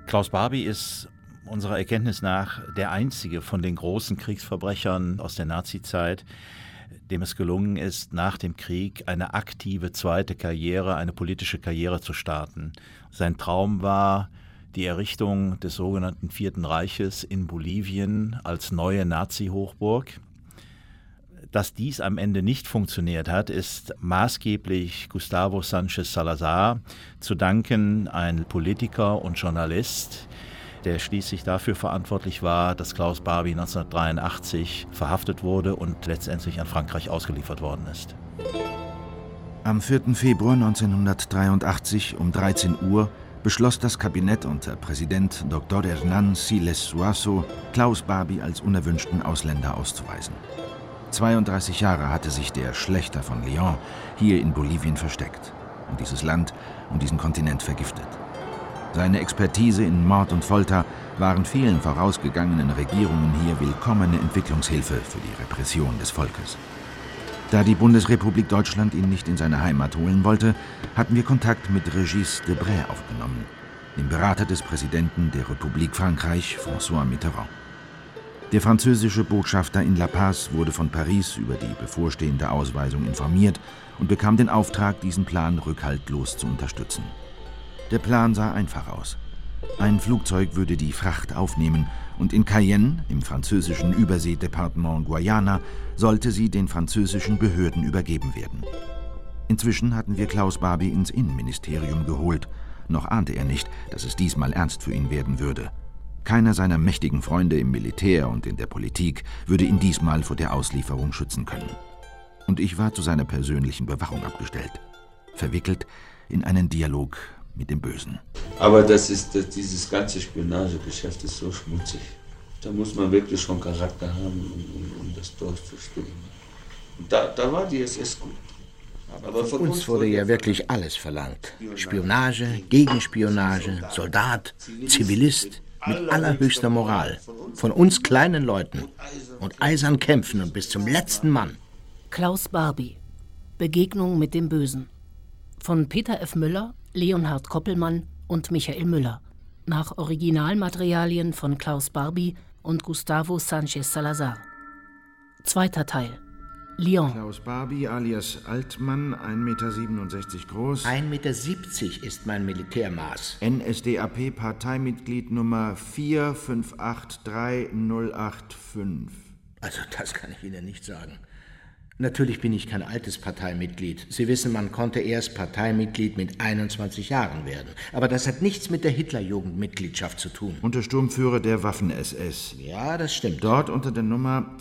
Klaus Barbie ist unserer Erkenntnis nach der einzige von den großen Kriegsverbrechern aus der Nazizeit, dem es gelungen ist, nach dem Krieg eine aktive zweite Karriere, eine politische Karriere zu starten. Sein Traum war die Errichtung des sogenannten Vierten Reiches in Bolivien als neue Nazi-Hochburg. Dass dies am Ende nicht funktioniert hat, ist maßgeblich Gustavo Sánchez Salazar zu danken, ein Politiker und Journalist, der schließlich dafür verantwortlich war, dass Klaus Barbie 1983 verhaftet wurde und letztendlich an Frankreich ausgeliefert worden ist. Am 4. Februar 1983 um 13 Uhr beschloss das Kabinett unter Präsident Dr. Hernán Siles Suazo, Klaus Barbie als unerwünschten Ausländer auszuweisen. 32 Jahre hatte sich der Schlächter von León hier in Bolivien versteckt und dieses Land und diesen Kontinent vergiftet. Seine Expertise in Mord und Folter waren vielen vorausgegangenen Regierungen hier willkommene Entwicklungshilfe für die Repression des Volkes. Da die Bundesrepublik Deutschland ihn nicht in seine Heimat holen wollte, hatten wir Kontakt mit Régis Debray aufgenommen, dem Berater des Präsidenten der Republik Frankreich, François Mitterrand. Der französische Botschafter in La Paz wurde von Paris über die bevorstehende Ausweisung informiert und bekam den Auftrag, diesen Plan rückhaltlos zu unterstützen. Der Plan sah einfach aus. Ein Flugzeug würde die Fracht aufnehmen und in Cayenne, im französischen Überseedepartement Guayana, sollte sie den französischen Behörden übergeben werden. Inzwischen hatten wir Klaus Barbie ins Innenministerium geholt. Noch ahnte er nicht, dass es diesmal ernst für ihn werden würde. Keiner seiner mächtigen Freunde im Militär und in der Politik würde ihn diesmal vor der Auslieferung schützen können. Und ich war zu seiner persönlichen Bewachung abgestellt, verwickelt in einen Dialog mit dem Bösen. Aber dieses ganze Spionagegeschäft ist so schmutzig. Da muss man wirklich schon Charakter haben, um das durchzustehen. Und da war die SS gut. Aber von uns wurde ja wirklich alles verlangt. Spionage, Gegenspionage, Soldat, Zivilist, mit allerhöchster Moral. Von uns kleinen Leuten. Und eisern kämpfen und bis zum letzten Mann. Klaus Barbie. Begegnung mit dem Bösen. Von Peter F. Müller, Leonhard Koppelmann und Michael Müller. Nach Originalmaterialien von Klaus Barbie und Gustavo Sánchez Salazar. Zweiter Teil. León. Klaus Barbie alias Altmann, 1,67 Meter groß. 1,70 Meter ist mein Militärmaß. NSDAP-Parteimitglied Nummer 4583085. Also das kann ich Ihnen nicht sagen. Natürlich bin ich kein altes Parteimitglied. Sie wissen, man konnte erst Parteimitglied mit 21 Jahren werden. Aber das hat nichts mit der Hitlerjugendmitgliedschaft zu tun. Untersturmführer der Waffen-SS. Ja, das stimmt. Dort unter der Nummer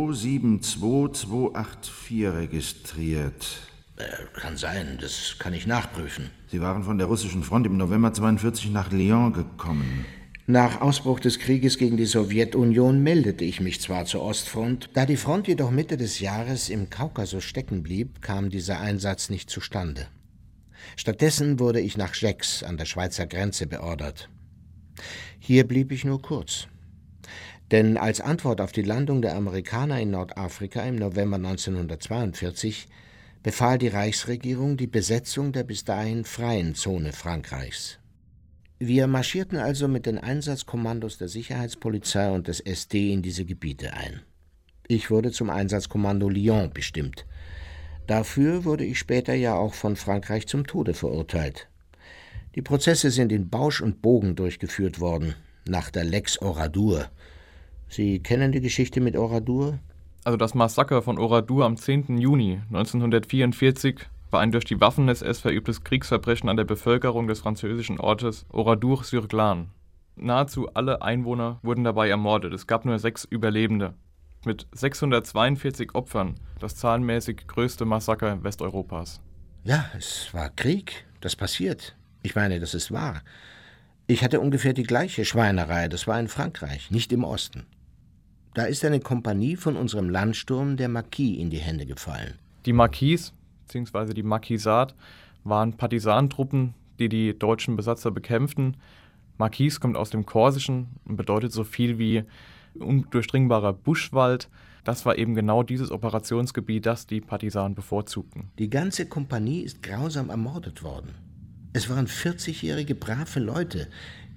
272284 registriert. Kann sein, das kann ich nachprüfen. Sie waren von der russischen Front im November 1942 nach León gekommen. Nach Ausbruch des Krieges gegen die Sowjetunion meldete ich mich zwar zur Ostfront, da die Front jedoch Mitte des Jahres im Kaukasus stecken blieb, kam dieser Einsatz nicht zustande. Stattdessen wurde ich nach Gex an der Schweizer Grenze beordert. Hier blieb ich nur kurz. Denn als Antwort auf die Landung der Amerikaner in Nordafrika im November 1942 befahl die Reichsregierung die Besetzung der bis dahin freien Zone Frankreichs. Wir marschierten also mit den Einsatzkommandos der Sicherheitspolizei und des SD in diese Gebiete ein. Ich wurde zum Einsatzkommando Lyon bestimmt. Dafür wurde ich später ja auch von Frankreich zum Tode verurteilt. Die Prozesse sind in Bausch und Bogen durchgeführt worden, nach der Lex Oradour. Sie kennen die Geschichte mit Oradour? Also das Massaker von Oradour am 10. Juni 1944 war ein durch die Waffen-SS verübtes Kriegsverbrechen an der Bevölkerung des französischen Ortes Oradour-sur-Glane. Nahezu alle Einwohner wurden dabei ermordet. Es gab nur 6 Überlebende. Mit 642 Opfern das zahlenmäßig größte Massaker Westeuropas. Ja, es war Krieg. Das passiert. Ich meine, das ist wahr. Ich hatte ungefähr die gleiche Schweinerei. Das war in Frankreich, nicht im Osten. Da ist eine Kompanie von unserem Landsturm der Marquis in die Hände gefallen. Die Marquis bzw. die Marquisat waren Partisanentruppen, die die deutschen Besatzer bekämpften. Marquis kommt aus dem Korsischen und bedeutet so viel wie undurchdringbarer Buschwald. Das war eben genau dieses Operationsgebiet, das die Partisanen bevorzugten. Die ganze Kompanie ist grausam ermordet worden. Es waren 40-jährige brave Leute,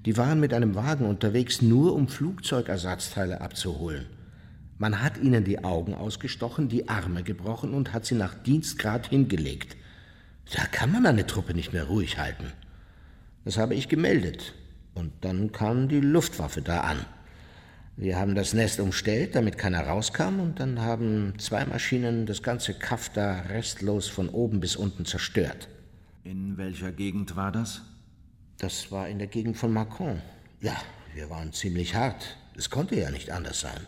Die waren mit einem Wagen unterwegs, nur um Flugzeugersatzteile abzuholen. Man hat ihnen die Augen ausgestochen, die Arme gebrochen und hat sie nach Dienstgrad hingelegt. Da kann man eine Truppe nicht mehr ruhig halten. Das habe ich gemeldet. Und dann kam die Luftwaffe da an. Wir haben das Nest umstellt, damit keiner rauskam, und dann haben 2 Maschinen das ganze Kaff da restlos von oben bis unten zerstört. In welcher Gegend war das? Das war in der Gegend von Mâcon. Ja, wir waren ziemlich hart. Es konnte ja nicht anders sein.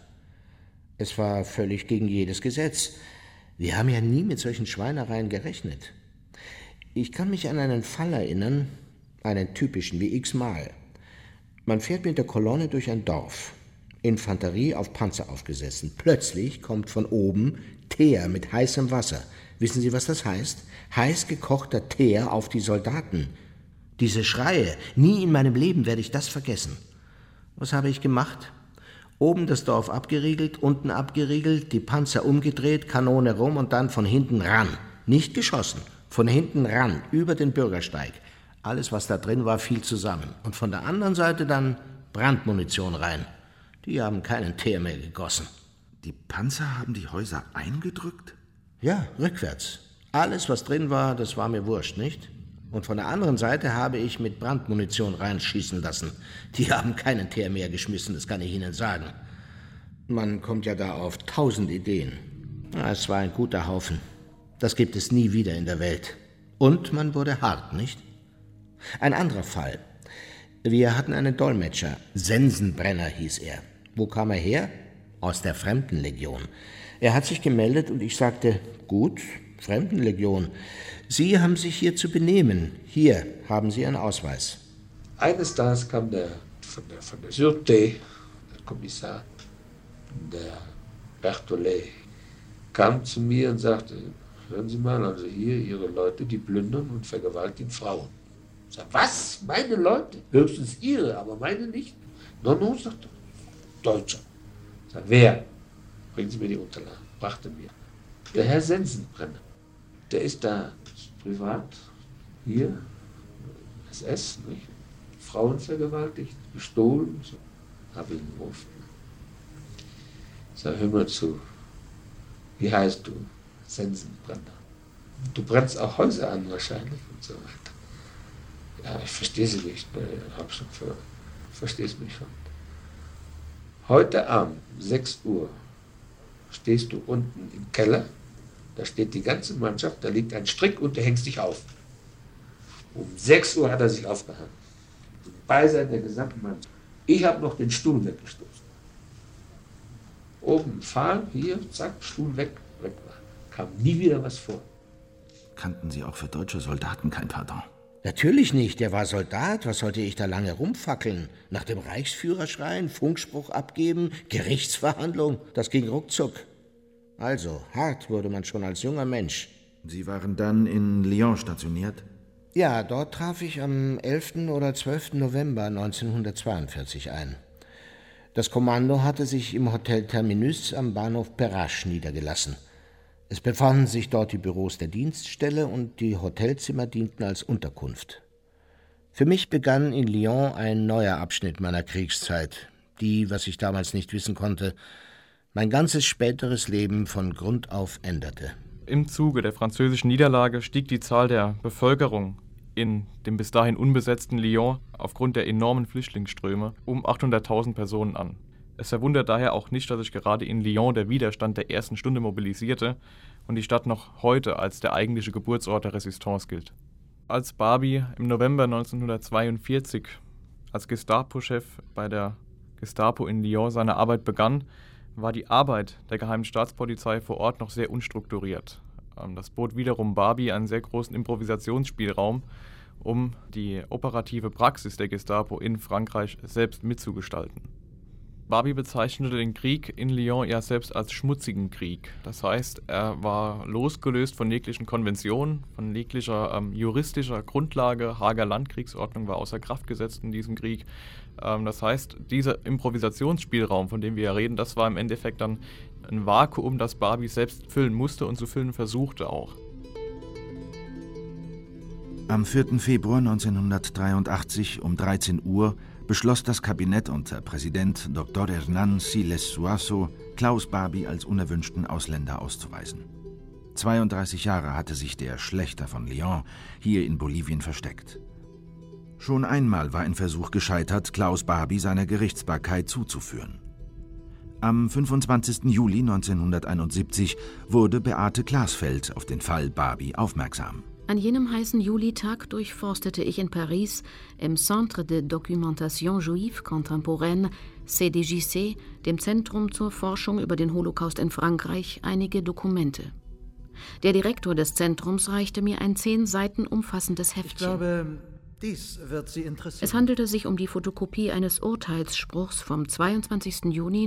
Es war völlig gegen jedes Gesetz. Wir haben ja nie mit solchen Schweinereien gerechnet. Ich kann mich an einen Fall erinnern, einen typischen wie x-mal. Man fährt mit der Kolonne durch ein Dorf. Infanterie auf Panzer aufgesessen. Plötzlich kommt von oben Teer mit heißem Wasser. Wissen Sie, was das heißt? Heiß gekochter Teer auf die Soldaten. Diese Schreie, nie in meinem Leben werde ich das vergessen. Was habe ich gemacht? Oben das Dorf abgeriegelt, unten abgeriegelt, die Panzer umgedreht, Kanone rum und dann von hinten ran. Nicht geschossen, von hinten ran, über den Bürgersteig. Alles, was da drin war, fiel zusammen. Und von der anderen Seite dann Brandmunition rein. Die haben keinen Teer mehr gegossen. Die Panzer haben die Häuser eingedrückt? Ja, rückwärts. Alles, was drin war, das war mir wurscht, nicht? Und von der anderen Seite habe ich mit Brandmunition reinschießen lassen. Die haben keinen Teer mehr geschmissen, das kann ich Ihnen sagen. Man kommt ja da auf 1000 Ideen. Es war ein guter Haufen. Das gibt es nie wieder in der Welt. Und man wurde hart, nicht? Ein anderer Fall. Wir hatten einen Dolmetscher. Sensenbrenner hieß er. Wo kam er her? Aus der Fremdenlegion. Er hat sich gemeldet und ich sagte, gut, Fremdenlegion. Sie haben sich hier zu benehmen. Hier haben Sie einen Ausweis. Eines Tages kam der von der Sûreté, der Kommissar, der Berthollet, kam zu mir und sagte, hören Sie mal, also hier Ihre Leute, die plündern und vergewaltigen Frauen. Ich sag, was? Meine Leute? Höchstens Ihre, aber meine nicht. No, sagt er. Deutscher. Ich sag, wer? Bringen Sie mir die Unterlagen. Brachte mir. Der Herr Sensenbrenner. Der ist da privat, hier, SS, nicht? Frauen vergewaltigt, gestohlen. So. Habe ihn gerufen. Ich sag, hör mal zu. Wie heißt du? Sensenbrenner. Du brennst auch Häuser an wahrscheinlich und so weiter. Ja, ich verstehe sie nicht. Verstehst mich schon. Heute Abend, 6 Uhr, stehst du unten im Keller, da steht die ganze Mannschaft, da liegt ein Strick und du hängst dich auf. Um 6 Uhr hat er sich aufgehangen. Im Beisein der gesamten Mannschaft. Ich habe noch den Stuhl weggestoßen. Oben Pfahl, hier, zack, Stuhl weg war. Kam nie wieder was vor. Kannten Sie auch für deutsche Soldaten kein Pardon? Natürlich nicht, der war Soldat, was sollte ich da lange rumfackeln? Nach dem Reichsführer schreien, Funkspruch abgeben, Gerichtsverhandlung, das ging ruckzuck. Also, hart wurde man schon als junger Mensch. Sie waren dann in Lyon stationiert? Ja, dort traf ich am 11. oder 12. November 1942 ein. Das Kommando hatte sich im Hotel Terminus am Bahnhof Perrache niedergelassen. Es befanden sich dort die Büros der Dienststelle und die Hotelzimmer dienten als Unterkunft. Für mich begann in Lyon ein neuer Abschnitt meiner Kriegszeit, die, was ich damals nicht wissen konnte, mein ganzes späteres Leben von Grund auf änderte. Im Zuge der französischen Niederlage stieg die Zahl der Bevölkerung in dem bis dahin unbesetzten Lyon aufgrund der enormen Flüchtlingsströme um 800.000 Personen an. Es verwundert daher auch nicht, dass sich gerade in Lyon der Widerstand der ersten Stunde mobilisierte und die Stadt noch heute als der eigentliche Geburtsort der Resistance gilt. Als Barbie im November 1942 als Gestapo-Chef bei der Gestapo in Lyon seine Arbeit begann, war die Arbeit der Geheimen Staatspolizei vor Ort noch sehr unstrukturiert. Das bot wiederum Barbie einen sehr großen Improvisationsspielraum, um die operative Praxis der Gestapo in Frankreich selbst mitzugestalten. Barbie bezeichnete den Krieg in Lyon ja selbst als schmutzigen Krieg. Das heißt, er war losgelöst von jeglichen Konventionen, von jeglicher juristischer Grundlage. Haager Landkriegsordnung war außer Kraft gesetzt in diesem Krieg. Das heißt, dieser Improvisationsspielraum, von dem wir ja reden, das war im Endeffekt dann ein Vakuum, das Barbie selbst füllen musste und zu füllen versuchte auch. Am 4. Februar 1983 um 13 Uhr beschloss das Kabinett unter Präsident Dr. Hernán Siles Zuazo, Klaus Barbie als unerwünschten Ausländer auszuweisen. 32 Jahre hatte sich der Schlächter von León hier in Bolivien versteckt. Schon einmal war ein Versuch gescheitert, Klaus Barbie seiner Gerichtsbarkeit zuzuführen. Am 25. Juli 1971 wurde Beate Glasfeld auf den Fall Barbie aufmerksam. An jenem heißen Julitag durchforstete ich in Paris im Centre de Documentation Juive Contemporaine, CDJC, dem Zentrum zur Forschung über den Holocaust in Frankreich, einige Dokumente. Der Direktor des Zentrums reichte mir ein 10 Seiten umfassendes Heftchen. Ich glaube, dies wird Sie interessieren. Es handelte sich um die Fotokopie eines Urteilsspruchs vom 22. Juni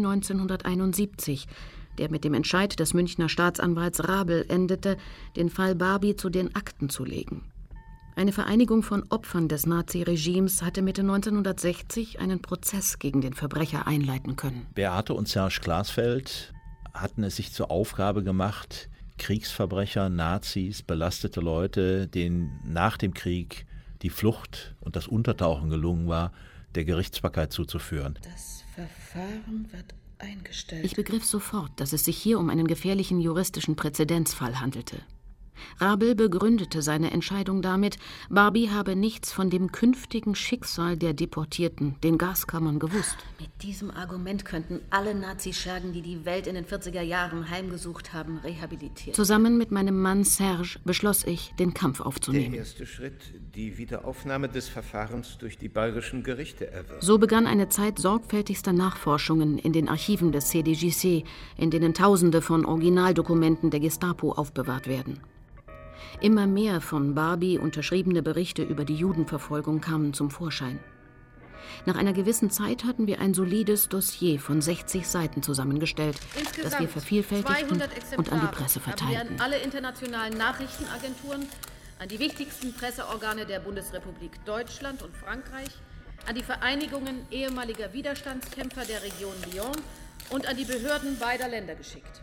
1971, der mit dem Entscheid des Münchner Staatsanwalts Rabel endete, den Fall Barbie zu den Akten zu legen. Eine Vereinigung von Opfern des Naziregimes hatte Mitte 1960 einen Prozess gegen den Verbrecher einleiten können. Beate und Serge Glasfeld hatten es sich zur Aufgabe gemacht, Kriegsverbrecher, Nazis, belastete Leute, denen nach dem Krieg die Flucht und das Untertauchen gelungen war, der Gerichtsbarkeit zuzuführen. Das Verfahren wird eingestellt. Ich begriff sofort, dass es sich hier um einen gefährlichen juristischen Präzedenzfall handelte. Rabel begründete seine Entscheidung damit, Barbie habe nichts von dem künftigen Schicksal der Deportierten, den Gaskammern, gewusst. Mit diesem Argument könnten alle Nazischergen, die die Welt in den 40er Jahren heimgesucht haben, rehabilitiert. Zusammen mit meinem Mann Serge beschloss ich, den Kampf aufzunehmen. Der erste Schritt, die Wiederaufnahme des Verfahrens durch die bayerischen Gerichte erwirkt. So begann eine Zeit sorgfältigster Nachforschungen in den Archiven des CDJC, in denen Tausende von Originaldokumenten der Gestapo aufbewahrt werden. Immer mehr von Barbie unterschriebene Berichte über die Judenverfolgung kamen zum Vorschein. Nach einer gewissen Zeit hatten wir ein solides Dossier von 60 Seiten zusammengestellt, das wir vervielfältigten und an die Presse verteilten. An alle internationalen Nachrichtenagenturen, an die wichtigsten Presseorgane der Bundesrepublik Deutschland und Frankreich, an die Vereinigungen ehemaliger Widerstandskämpfer der Region Lyon und an die Behörden beider Länder geschickt.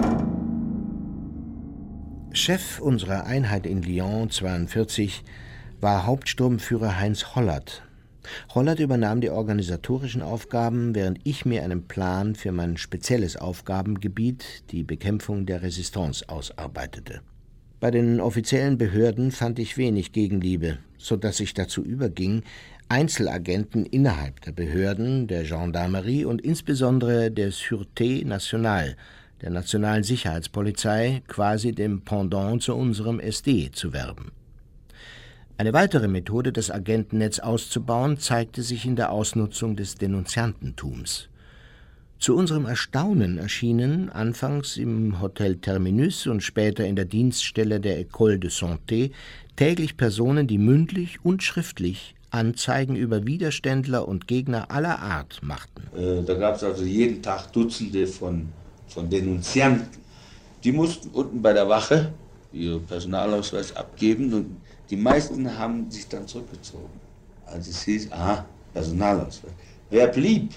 Chef unserer Einheit in Lyon 42 war Hauptsturmführer Heinz Hollert. Hollert übernahm die organisatorischen Aufgaben, während ich mir einen Plan für mein spezielles Aufgabengebiet, die Bekämpfung der Resistance, ausarbeitete. Bei den offiziellen Behörden fand ich wenig Gegenliebe, sodass ich dazu überging, Einzelagenten innerhalb der Behörden, der Gendarmerie und insbesondere der Sûreté Nationale, der Nationalen Sicherheitspolizei, quasi dem Pendant zu unserem SD, zu werben. Eine weitere Methode, das Agentennetz auszubauen, zeigte sich in der Ausnutzung des Denunziantentums. Zu unserem Erstaunen erschienen anfangs im Hotel Terminus und später in der Dienststelle der École de Santé täglich Personen, die mündlich und schriftlich Anzeigen über Widerständler und Gegner aller Art machten. Da gab es also jeden Tag Dutzende von Denunzianten. Die mussten unten bei der Wache ihren Personalausweis abgeben und die meisten haben sich dann zurückgezogen. Also es hieß, Personalausweis. Wer blieb,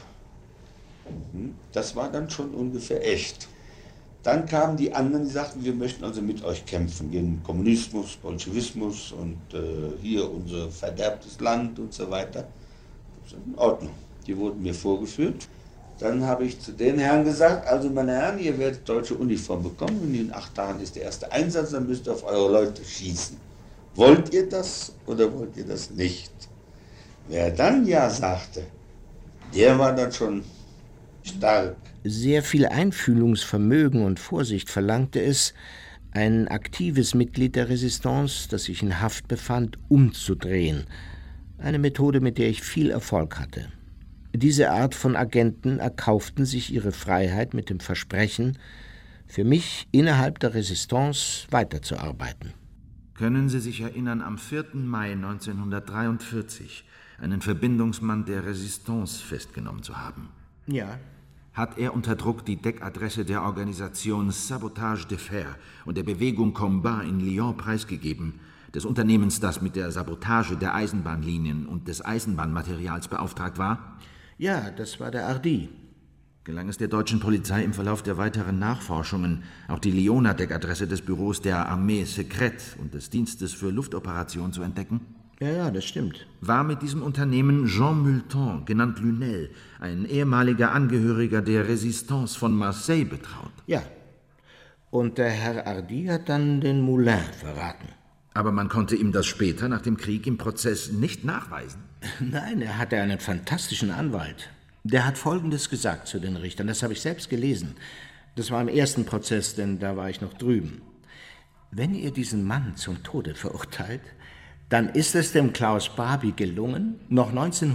das war dann schon ungefähr echt. Dann kamen die anderen, die sagten, wir möchten also mit euch kämpfen gegen Kommunismus, Bolschewismus und hier unser verderbtes Land und so weiter. Das ist in Ordnung. Die wurden mir vorgeführt. Dann habe ich zu den Herren gesagt, also meine Herren, ihr werdet deutsche Uniform bekommen und in 8 Tagen ist der erste Einsatz, dann müsst ihr auf eure Leute schießen. Wollt ihr das oder wollt ihr das nicht? Wer dann ja sagte, der war dann schon stark. Sehr viel Einfühlungsvermögen und Vorsicht verlangte es, ein aktives Mitglied der Resistance, das sich in Haft befand, umzudrehen. Eine Methode, mit der ich viel Erfolg hatte. Diese Art von Agenten erkauften sich ihre Freiheit mit dem Versprechen, für mich innerhalb der Resistance weiterzuarbeiten. Können Sie sich erinnern, am 4. Mai 1943 einen Verbindungsmann der Resistance festgenommen zu haben? Ja. Hat er unter Druck die Deckadresse der Organisation Sabotage de Fer und der Bewegung Combat in Lyon preisgegeben, des Unternehmens, das mit der Sabotage der Eisenbahnlinien und des Eisenbahnmaterials beauftragt war? Ja, das war der Hardy. Gelang es der deutschen Polizei im Verlauf der weiteren Nachforschungen, auch die Lyoner Deckadresse des Büros der Armée Secrète und des Dienstes für Luftoperationen zu entdecken? Ja, das stimmt. War mit diesem Unternehmen Jean Multon, genannt Lunel, ein ehemaliger Angehöriger der Résistance von Marseille, betraut. Ja. Und der Herr Hardy hat dann den Moulin verraten. Aber man konnte ihm das später, nach dem Krieg, im Prozess nicht nachweisen. Nein, er hatte einen fantastischen Anwalt. Der hat Folgendes gesagt zu den Richtern, das habe ich selbst gelesen. Das war im ersten Prozess, denn da war ich noch drüben. Wenn ihr diesen Mann zum Tode verurteilt, dann ist es dem Klaus Barbie gelungen, noch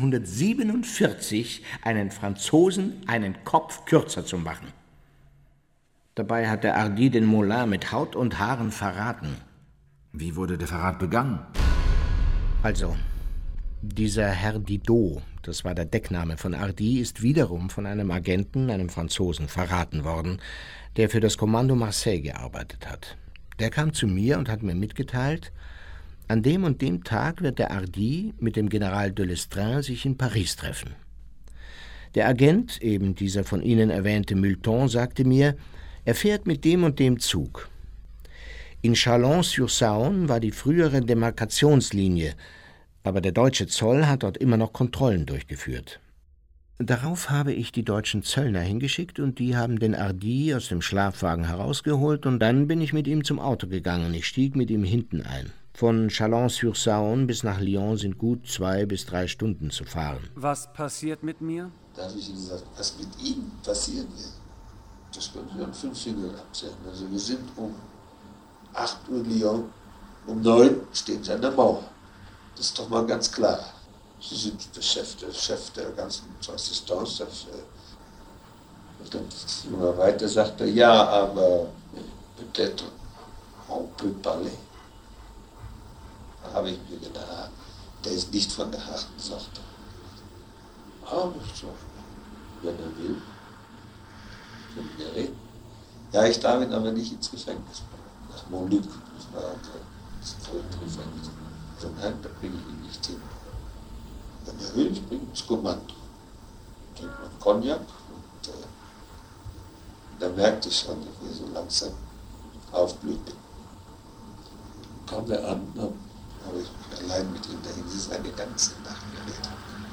1947 einen Franzosen einen Kopf kürzer zu machen. Dabei hat der Hardy den Moulin mit Haut und Haaren verraten. Wie wurde der Verrat begangen? Also, dieser Herr Didot, das war der Deckname von Hardy, ist wiederum von einem Agenten, einem Franzosen, verraten worden, der für das Kommando Marseille gearbeitet hat. Der kam zu mir und hat mir mitgeteilt, an dem und dem Tag wird der Hardy mit dem General de Lestrin sich in Paris treffen. Der Agent, eben dieser von Ihnen erwähnte Multon, sagte mir, er fährt mit dem und dem Zug. In Chalon-sur-Saône war die frühere Demarkationslinie, aber der deutsche Zoll hat dort immer noch Kontrollen durchgeführt. Darauf habe ich die deutschen Zöllner hingeschickt und die haben den Hardy aus dem Schlafwagen herausgeholt und dann bin ich mit ihm zum Auto gegangen. Ich stieg mit ihm hinten ein. Von Chalon-sur-Saône bis nach Lyon sind gut 2 bis 3 Stunden zu fahren. Was passiert mit mir? Da habe ich gesagt, was mit Ihnen passieren wird, das können Sie an 5 Fingern abzählen. Also wir sind um 8 Uhr Lyon, um 9 stehen Sie an der Mauer. Das ist doch mal ganz klar. Sie sind der Chef der ganzen Assistance. Und dann immer weiter sagt er, ja, aber peut-être on peut parler. Da habe ich mir gedacht, der ist nicht von der harten Sorte. Aber so, wenn er will, können wir reden. Ja, ich darf ihn aber nicht ins Gefängnis bringen. Nach Montluc, das war das Gefängnis. So, nein, da bringe ich ihn nicht hin. Wenn er will, ich bringe ihn ins Kommando. Trinkt man Cognac und da merkte ich schon, dass wir so langsam aufblühten. Kam er an, dann habe ich mich allein mit ihm dahin, sie ist eine ganze Nacht geredet.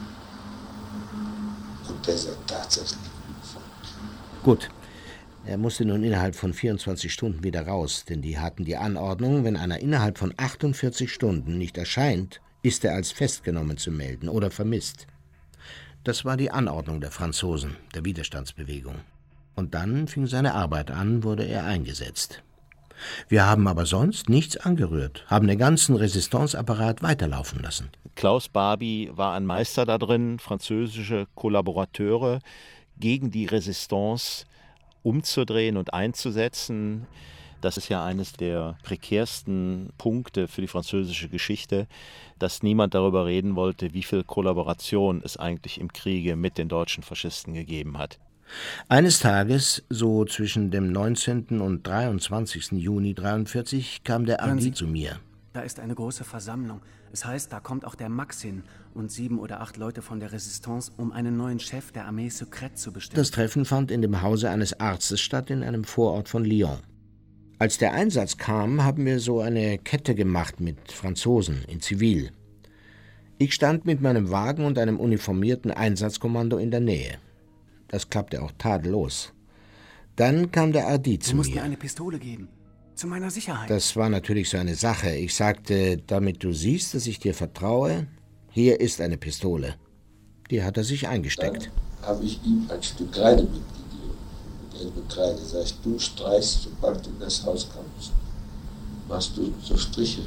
Und der ist tatsächlich umgefallen. Gut. Er musste nun innerhalb von 24 Stunden wieder raus, denn die hatten die Anordnung, wenn einer innerhalb von 48 Stunden nicht erscheint, ist er als festgenommen zu melden oder vermisst. Das war die Anordnung der Franzosen, der Widerstandsbewegung. Und dann fing seine Arbeit an, wurde er eingesetzt. Wir haben aber sonst nichts angerührt, haben den ganzen Resistanceapparat weiterlaufen lassen. Klaus Barbie war ein Meister da drin, französische Kollaborateure gegen die Resistance umzudrehen und einzusetzen. Das ist ja eines der prekärsten Punkte für die französische Geschichte, dass niemand darüber reden wollte, wie viel Kollaboration es eigentlich im Kriege mit den deutschen Faschisten gegeben hat. Eines Tages, so zwischen dem 19. und 23. Juni 1943, kam der Hardy zu mir. Da ist eine große Versammlung. Es heißt, da kommt auch der Max hin und 7 oder 8 Leute von der Resistance, um einen neuen Chef der Armee Secrète zu bestimmen. Das Treffen fand in dem Hause eines Arztes statt, in einem Vorort von Lyon. Als der Einsatz kam, haben wir so eine Kette gemacht mit Franzosen in Zivil. Ich stand mit meinem Wagen und einem uniformierten Einsatzkommando in der Nähe. Das klappte auch tadellos. Dann kam der Hardy zu mir. Du musst mir eine Pistole geben. Zu meiner Sicherheit. Das war natürlich so eine Sache. Ich sagte, damit du siehst, dass ich dir vertraue, hier ist eine Pistole. Die hat er sich eingesteckt. Dann habe ich ihm ein Stück Kreide mitgegeben. Gelbe Kreide. Sag ich, du streichst, sobald du in das Haus kommst, machst du so Striche.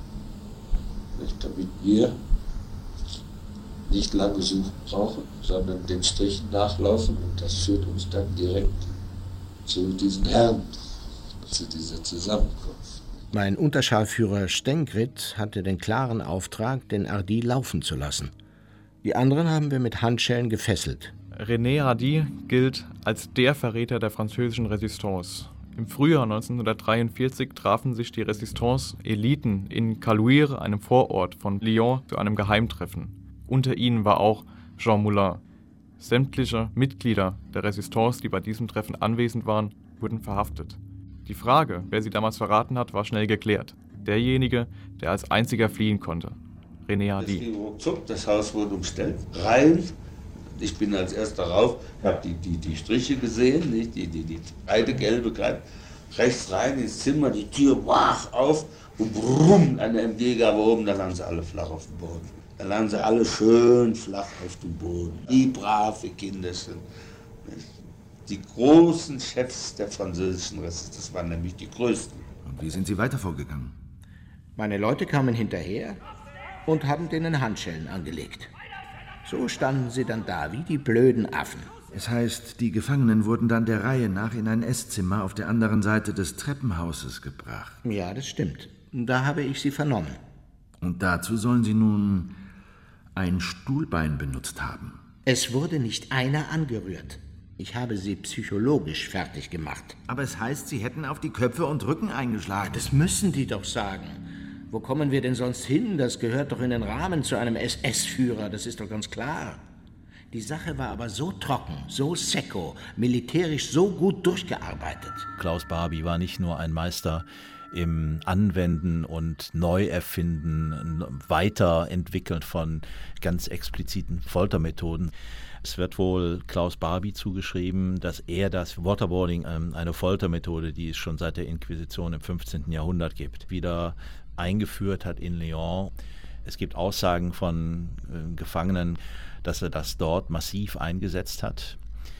Nicht, damit wir nicht lange suchen brauchen, sondern den Strichen nachlaufen und das führt uns dann direkt zu diesen Herren, zu dieser Zusammenkunft. Mein Unterscharführer Stengrit hatte den klaren Auftrag, den Hardy laufen zu lassen. Die anderen haben wir mit Handschellen gefesselt. René Hardy gilt als der Verräter der französischen Resistance. Im Frühjahr 1943 trafen sich die Resistance-Eliten in Caluire, einem Vorort von Lyon, zu einem Geheimtreffen. Unter ihnen war auch Jean Moulin. Sämtliche Mitglieder der Resistance, die bei diesem Treffen anwesend waren, wurden verhaftet. Die Frage, wer sie damals verraten hat, war schnell geklärt. Derjenige, der als einziger fliehen konnte. René Das Hardy. ging ruckzuck, das Haus wurde umstellt, rein. Ich bin als erster rauf, habe die Striche gesehen, nicht? Die breite gelbe Kreide. Rechts rein ins Zimmer, die Tür wach auf und brumm, eine MG gab oben, da lagen sie alle flach auf dem Boden. Da lagen sie alle schön flach auf dem Boden. Die brave Kinder sind. Die großen Chefs der französischen Resistance, das waren nämlich die größten. Und wie sind Sie weiter vorgegangen? Meine Leute kamen hinterher und haben denen Handschellen angelegt. So standen sie dann da, wie die blöden Affen. Es heißt, die Gefangenen wurden dann der Reihe nach in ein Esszimmer auf der anderen Seite des Treppenhauses gebracht. Ja, das stimmt. Da habe ich sie vernommen. Und dazu sollen sie nun ein Stuhlbein benutzt haben. Es wurde nicht einer angerührt. Ich habe sie psychologisch fertig gemacht. Aber es heißt, sie hätten auf die Köpfe und Rücken eingeschlagen. Das müssen die doch sagen. Wo kommen wir denn sonst hin? Das gehört doch in den Rahmen zu einem SS-Führer, das ist doch ganz klar. Die Sache war aber so trocken, so secco, militärisch so gut durchgearbeitet. Klaus Barbie war nicht nur ein Meister im Anwenden und Neuerfinden, Weiterentwickeln von ganz expliziten Foltermethoden. Es wird wohl Klaus Barbie zugeschrieben, dass er das Waterboarding, eine Foltermethode, die es schon seit der Inquisition im 15. Jahrhundert gibt, wieder eingeführt hat in Lyon. Es gibt Aussagen von Gefangenen, dass er das dort massiv eingesetzt hat.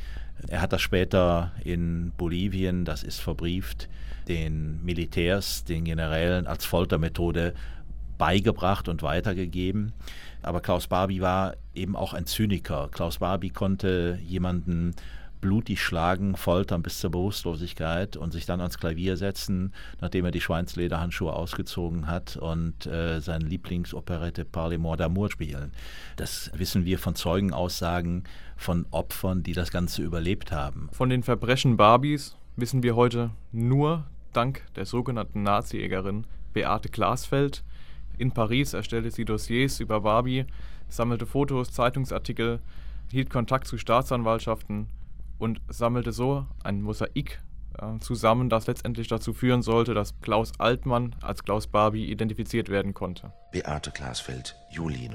Er hat das später in Bolivien, das ist verbrieft, den Militärs, den Generälen als Foltermethode beigebracht und weitergegeben. Aber Klaus Barbie war eben auch ein Zyniker. Klaus Barbie konnte jemanden blutig schlagen, foltern bis zur Bewusstlosigkeit und sich dann ans Klavier setzen, nachdem er die Schweinslederhandschuhe ausgezogen hat und seine Lieblingsoperette Par les morts d'amour spielen. Das wissen wir von Zeugenaussagen von Opfern, die das Ganze überlebt haben. Von den Verbrechen Barbies wissen wir heute nur dank der sogenannten Nazi-Jägerin Beate Glasfeld. In Paris erstellte sie Dossiers über Barbie, sammelte Fotos, Zeitungsartikel, hielt Kontakt zu Staatsanwaltschaften und sammelte so ein Mosaik zusammen, das letztendlich dazu führen sollte, dass Klaus Altmann als Klaus Barbie identifiziert werden konnte. Beate Glasfeld, Juli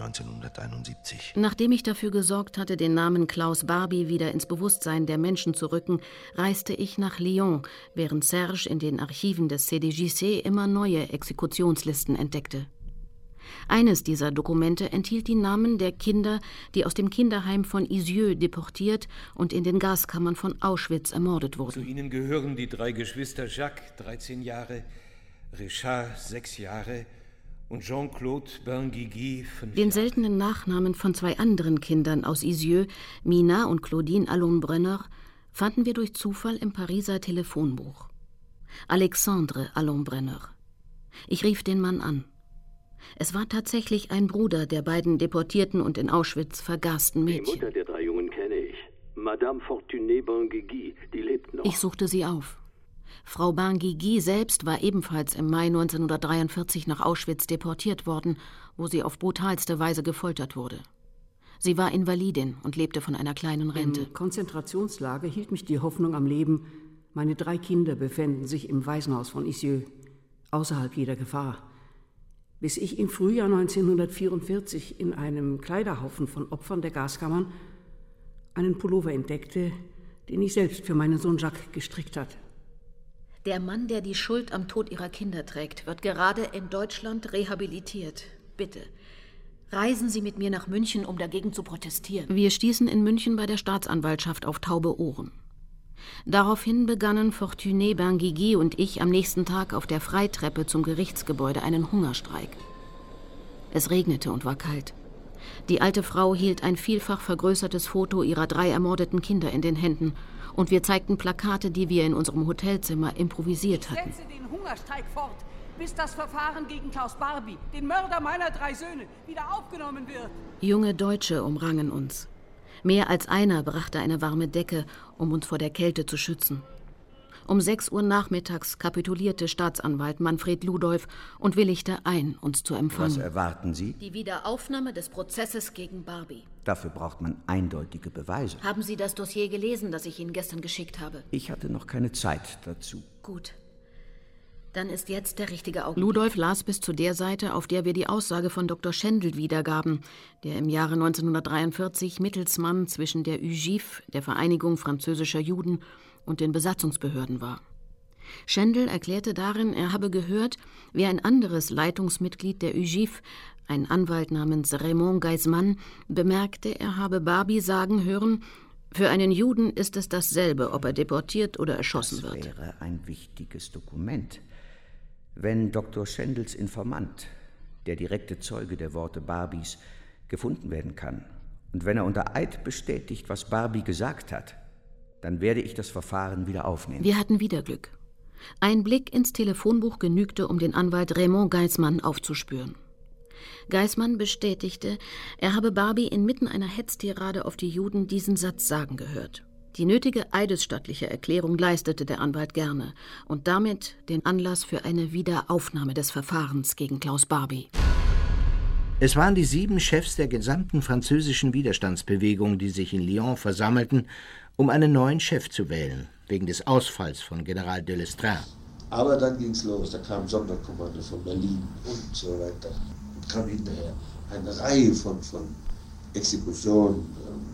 1971. Nachdem ich dafür gesorgt hatte, den Namen Klaus Barbie wieder ins Bewusstsein der Menschen zu rücken, reiste ich nach Lyon, während Serge in den Archiven des CDJC immer neue Exekutionslisten entdeckte. Eines dieser Dokumente enthielt die Namen der Kinder, die aus dem Kinderheim von Isieux deportiert und in den Gaskammern von Auschwitz ermordet wurden. Zu ihnen gehören die 3 Geschwister Jacques, 13 Jahre, Richard, 6 Jahre und Jean-Claude Benguigui, 5 Jahre. Den seltenen Nachnamen von 2 anderen Kindern aus Isieux, Mina und Claudine Allon-Brenner, fanden wir durch Zufall im Pariser Telefonbuch. Alexandre Allon-Brenner. Ich rief den Mann an. Es war tatsächlich ein Bruder der beiden deportierten und in Auschwitz vergasten Mädchen. Die Mutter der 3 Jungen kenne ich. Madame Fortuné Benguigui, die lebt noch. Ich suchte sie auf. Frau Benguigui selbst war ebenfalls im Mai 1943 nach Auschwitz deportiert worden, wo sie auf brutalste Weise gefoltert wurde. Sie war Invalidin und lebte von einer kleinen Rente. Im Konzentrationslager hielt mich die Hoffnung am Leben, meine 3 Kinder befänden sich im Waisenhaus von Isieux, außerhalb jeder Gefahr. Bis ich im Frühjahr 1944 in einem Kleiderhaufen von Opfern der Gaskammern einen Pullover entdeckte, den ich selbst für meinen Sohn Jacques gestrickt hatte. Der Mann, der die Schuld am Tod ihrer Kinder trägt, wird gerade in Deutschland rehabilitiert. Bitte, reisen Sie mit mir nach München, um dagegen zu protestieren. Wir stießen in München bei der Staatsanwaltschaft auf taube Ohren. Daraufhin begannen Fortuné Benguigui und ich am nächsten Tag auf der Freitreppe zum Gerichtsgebäude einen Hungerstreik. Es regnete und war kalt. Die alte Frau hielt ein vielfach vergrößertes Foto ihrer 3 ermordeten Kinder in den Händen und wir zeigten Plakate, die wir in unserem Hotelzimmer improvisiert hatten. Ich setze den Hungerstreik fort, bis das Verfahren gegen Klaus Barbie, den Mörder meiner 3 Söhne, wieder aufgenommen wird. Junge Deutsche umrangen uns. Mehr als einer brachte eine warme Decke, um uns vor der Kälte zu schützen. Um 6 Uhr nachmittags kapitulierte Staatsanwalt Manfred Ludolf und willigte ein, uns zu empfangen. Was erwarten Sie? Die Wiederaufnahme des Prozesses gegen Barbie. Dafür braucht man eindeutige Beweise. Haben Sie das Dossier gelesen, das ich Ihnen gestern geschickt habe? Ich hatte noch keine Zeit dazu. Gut. Dann ist jetzt der richtige Augenblick. Ludolf las bis zu der Seite, auf der wir die Aussage von Dr. Schendel wiedergaben, der im Jahre 1943 Mittelsmann zwischen der UGIF, der Vereinigung französischer Juden, und den Besatzungsbehörden war. Schendel erklärte darin, er habe gehört, wie ein anderes Leitungsmitglied der UGIF, ein Anwalt namens Raymond Geismann, bemerkte, er habe Barbie sagen hören, für einen Juden ist es dasselbe, ob er deportiert oder erschossen wird. Das wäre ein wichtiges Dokument. Wenn Dr. Schendels Informant, der direkte Zeuge der Worte Barbies, gefunden werden kann und wenn er unter Eid bestätigt, was Barbie gesagt hat, dann werde ich das Verfahren wieder aufnehmen. Wir hatten wieder Glück. Ein Blick ins Telefonbuch genügte, um den Anwalt Raymond Geismann aufzuspüren. Geismann bestätigte, er habe Barbie inmitten einer Hetztirade auf die Juden diesen Satz sagen gehört. Die nötige eidesstattliche Erklärung leistete der Anwalt gerne und damit den Anlass für eine Wiederaufnahme des Verfahrens gegen Klaus Barbie. Es waren die 7 Chefs der gesamten französischen Widerstandsbewegung, die sich in Lyon versammelten, um einen neuen Chef zu wählen, wegen des Ausfalls von General de Lestrin. Aber dann ging's los, da kam Sonderkommando von Berlin und so weiter. Und kam hinterher eine Reihe von Exekutionen,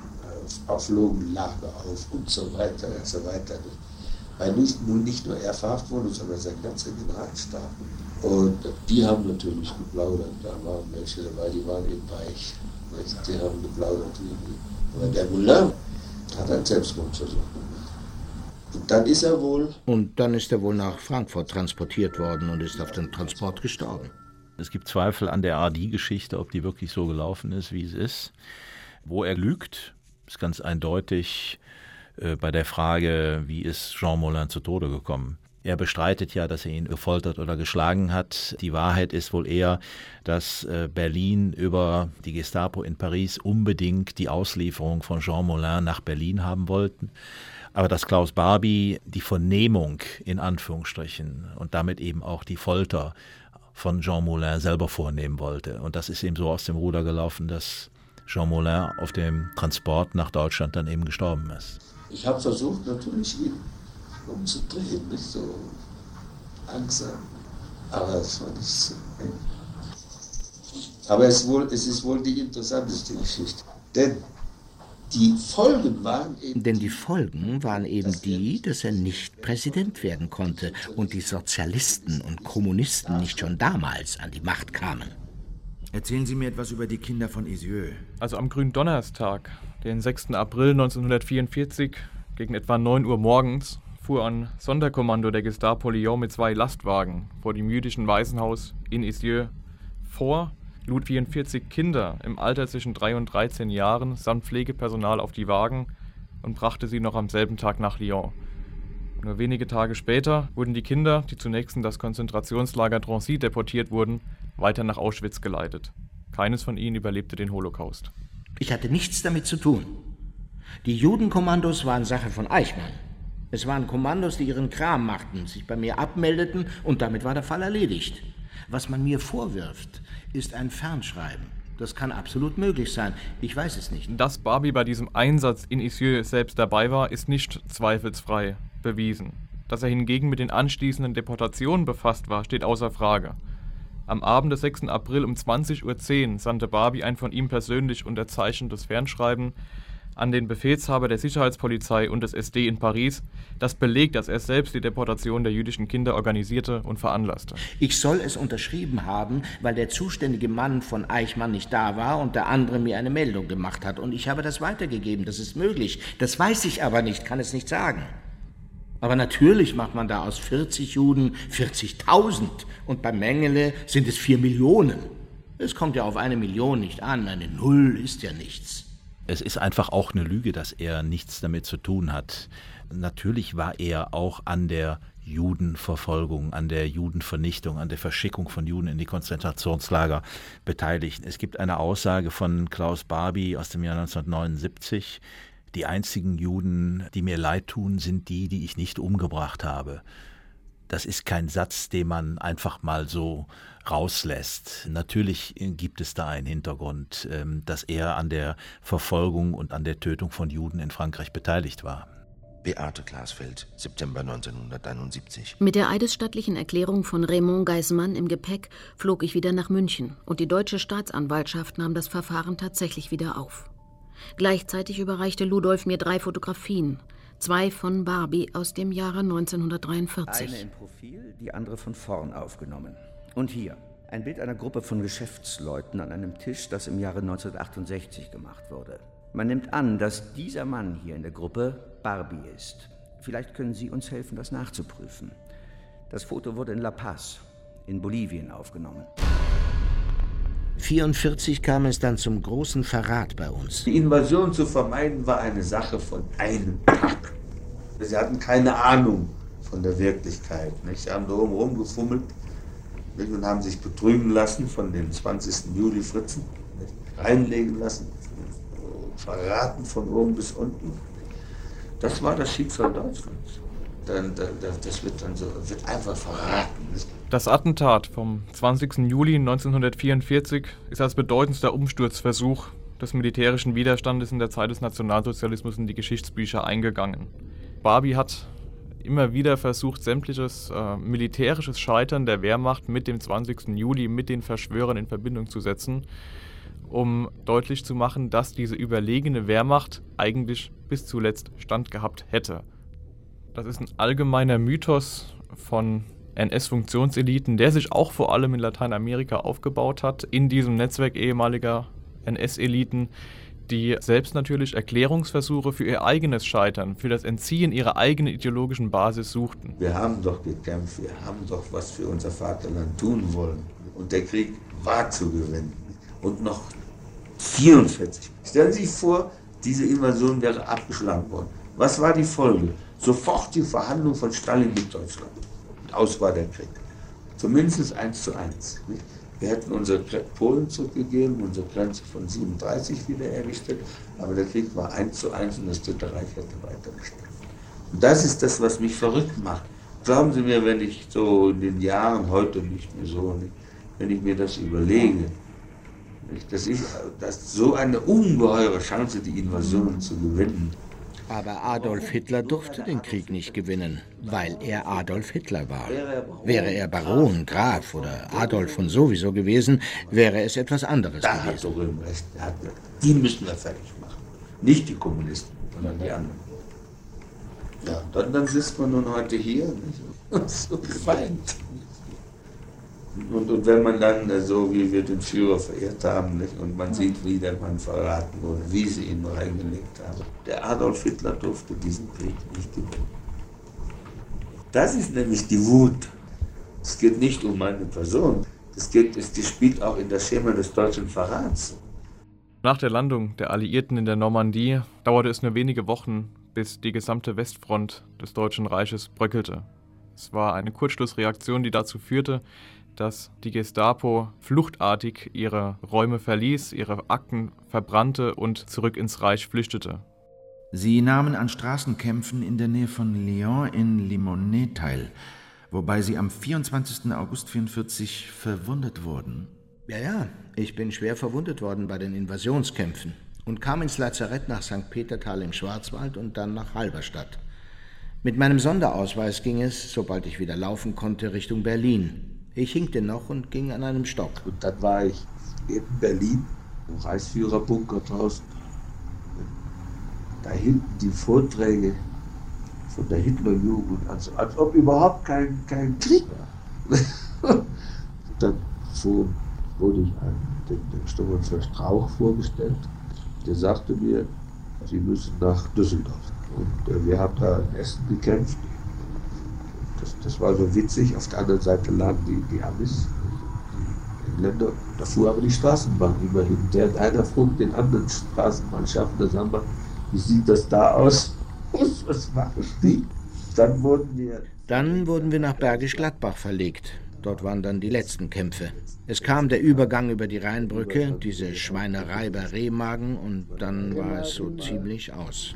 flogen Lager auf und so weiter und so weiter. Weil nicht nur er verhaftet wurde, sondern sein ganzer Generalstab. Und die haben natürlich geplaudert. Da waren welche dabei, die waren eben weich. Die haben geplaudert. Aber der Moulin hat einen Selbstmordversuch gemacht. Und dann ist er wohl nach Frankfurt transportiert worden und ist auf dem Transport gestorben. Es gibt Zweifel an der AD-Geschichte, ob die wirklich so gelaufen ist, wie es ist. Wo er lügt, ist ganz eindeutig bei der Frage, wie ist Jean Moulin zu Tode gekommen. Er bestreitet ja, dass er ihn gefoltert oder geschlagen hat. Die Wahrheit ist wohl eher, dass Berlin über die Gestapo in Paris unbedingt die Auslieferung von Jean Moulin nach Berlin haben wollten. Aber dass Klaus Barbie die Vernehmung in Anführungsstrichen und damit eben auch die Folter von Jean Moulin selber vornehmen wollte. Und das ist eben so aus dem Ruder gelaufen, dass Jean Moulin auf dem Transport nach Deutschland dann eben gestorben ist. Ich habe versucht, natürlich ihn umzudrehen, nicht so langsam, aber es war nicht so. Aber es ist wohl die interessanteste Geschichte, denn die Folgen waren eben die, dass er nicht Präsident werden konnte und die Sozialisten und Kommunisten nicht schon damals an die Macht kamen. Erzählen Sie mir etwas über die Kinder von Isieux. Also am Gründonnerstag, den 6. April 1944, gegen etwa 9 Uhr morgens, fuhr ein Sonderkommando der Gestapo Lyon mit 2 Lastwagen vor dem jüdischen Waisenhaus in Isieux vor, lud 44 Kinder im Alter zwischen 3 und 13 Jahren samt Pflegepersonal auf die Wagen und brachte sie noch am selben Tag nach Lyon. Nur wenige Tage später wurden die Kinder, die zunächst in das Konzentrationslager Drancy deportiert wurden, weiter nach Auschwitz geleitet. Keines von ihnen überlebte den Holocaust. Ich hatte nichts damit zu tun. Die Judenkommandos waren Sache von Eichmann. Es waren Kommandos, die ihren Kram machten, sich bei mir abmeldeten und damit war der Fall erledigt. Was man mir vorwirft, ist ein Fernschreiben. Das kann absolut möglich sein. Ich weiß es nicht. Dass Barbie bei diesem Einsatz in Isieux selbst dabei war, ist nicht zweifelsfrei bewiesen. Dass er hingegen mit den anschließenden Deportationen befasst war, steht außer Frage. Am Abend des 6. April um 20.10 Uhr sandte Barbie ein von ihm persönlich unterzeichnetes Fernschreiben an den Befehlshaber der Sicherheitspolizei und des SD in Paris, das belegt, dass er selbst die Deportation der jüdischen Kinder organisierte und veranlasste. Ich soll es unterschrieben haben, weil der zuständige Mann von Eichmann nicht da war und der andere mir eine Meldung gemacht hat. Und ich habe das weitergegeben, das ist möglich. Das weiß ich aber nicht, kann es nicht sagen. Aber natürlich macht man da aus 40 Juden 40.000 und bei Mengele sind es 4 Millionen. Es kommt ja auf 1 Million nicht an, eine Null ist ja nichts. Es ist einfach auch eine Lüge, dass er nichts damit zu tun hat. Natürlich war er auch an der Judenverfolgung, an der Judenvernichtung, an der Verschickung von Juden in die Konzentrationslager beteiligt. Es gibt eine Aussage von Klaus Barbie aus dem Jahr 1979, die einzigen Juden, die mir leid tun, sind die, die ich nicht umgebracht habe. Das ist kein Satz, den man einfach mal so rauslässt. Natürlich gibt es da einen Hintergrund, dass er an der Verfolgung und an der Tötung von Juden in Frankreich beteiligt war. Beate Glasfeld, September 1971. Mit der eidesstattlichen Erklärung von Raymond Geismann im Gepäck flog ich wieder nach München und die deutsche Staatsanwaltschaft nahm das Verfahren tatsächlich wieder auf. Gleichzeitig überreichte Ludolf mir 3 Fotografien, 2 von Barbie aus dem Jahre 1943. Eine in Profil, die andere von vorn aufgenommen. Und hier, ein Bild einer Gruppe von Geschäftsleuten an einem Tisch, das im Jahre 1968 gemacht wurde. Man nimmt an, dass dieser Mann hier in der Gruppe Barbie ist. Vielleicht können Sie uns helfen, das nachzuprüfen. Das Foto wurde in La Paz, in Bolivien, aufgenommen. 1944 kam es dann zum großen Verrat bei uns. Die Invasion zu vermeiden war eine Sache von einem Tag. Sie hatten keine Ahnung von der Wirklichkeit. Nicht? Sie haben da oben rumgefummelt nicht? Und haben sich betrügen lassen von den 20. Juli Fritzen, nicht? Reinlegen lassen, verraten von oben bis unten. Das war das Schicksal Deutschlands. Das wird einfach verraten. Nicht? Das Attentat vom 20. Juli 1944 ist als bedeutendster Umsturzversuch des militärischen Widerstandes in der Zeit des Nationalsozialismus in die Geschichtsbücher eingegangen. Barbie hat immer wieder versucht, sämtliches militärisches Scheitern der Wehrmacht mit dem 20. Juli, mit den Verschwörern in Verbindung zu setzen, um deutlich zu machen, dass diese überlegene Wehrmacht eigentlich bis zuletzt standgehabt hätte. Das ist ein allgemeiner Mythos von NS-Funktionseliten, der sich auch vor allem in Lateinamerika aufgebaut hat, in diesem Netzwerk ehemaliger NS-Eliten, die selbst natürlich Erklärungsversuche für ihr eigenes Scheitern, für das Entziehen ihrer eigenen ideologischen Basis suchten. Wir haben doch gekämpft, wir haben doch was für unser Vaterland tun wollen. Und der Krieg war zu gewinnen. Und noch 44. Stellen Sie sich vor, diese Invasion wäre abgeschlagen worden. Was war die Folge? Sofort die Verhandlung von Stalin mit Deutschland. Aus war der Krieg. Zumindest 1:1. Wir hätten unsere Polen zurückgegeben, unsere Grenze von 37 wiederhergestellt, aber der Krieg war 1:1 und das Dritte Reich hätte weitergestellt. Und das ist das, was mich verrückt macht. Glauben Sie mir, wenn ich so in den Jahren, heute nicht mehr so, wenn ich mir das überlege, dass so eine ungeheure Chance, die Invasion zu gewinnen. Aber Adolf Hitler durfte den Krieg nicht gewinnen, weil er Adolf Hitler war. Wäre er Baron, Graf oder Adolf von sowieso gewesen, wäre es etwas anderes Da gewesen. hat der Röhm recht. Die müssen wir fertig machen. Nicht die Kommunisten, sondern die anderen. Ja, dann sitzt man nun heute hier nicht? Und so geweint. Und wenn man dann, so wie wir den Führer verehrt haben, nicht? Und man sieht, wie der Mann verraten wurde, wie sie ihn reingelegt haben. Der Adolf Hitler durfte diesen Krieg nicht gewinnen. Das ist nämlich die Wut. Es geht nicht um meine Person. Die spielt auch in das Schema des deutschen Verrats. Nach der Landung der Alliierten in der Normandie dauerte es nur wenige Wochen, bis die gesamte Westfront des Deutschen Reiches bröckelte. Es war eine Kurzschlussreaktion, die dazu führte, dass die Gestapo fluchtartig ihre Räume verließ, ihre Akten verbrannte und zurück ins Reich flüchtete. Sie nahmen an Straßenkämpfen in der Nähe von Lyon in Limonest teil, wobei sie am 24. August 1944 verwundet wurden. Ja, ich bin schwer verwundet worden bei den Invasionskämpfen und kam ins Lazarett nach St. Peterthal im Schwarzwald und dann nach Halberstadt. Mit meinem Sonderausweis ging es, sobald ich wieder laufen konnte, Richtung Berlin. Ich hinkte noch und ging an einem Stock. Und dann war ich in Berlin, im Reichsführerbunker draußen. Da hinten die Vorträge von der Hitlerjugend, als ob überhaupt kein Krieg war. Dann wurde ich dem Sturmfürst Strauch vorgestellt. Der sagte mir, Sie müssen nach Düsseldorf. Und wir haben da in Essen gekämpft. Das war so witzig. Auf der anderen Seite lagen die Amis, die Engländer. Da fuhr aber die Straßenbahn immerhin. Einer frug den anderen Straßenbahnschaffner, sag mal, wie sieht das da aus? Was machen die? Dann wurden wir nach Bergisch Gladbach verlegt. Dort waren dann die letzten Kämpfe. Es kam der Übergang über die Rheinbrücke, diese Schweinerei bei Remagen, und dann war es so ziemlich aus.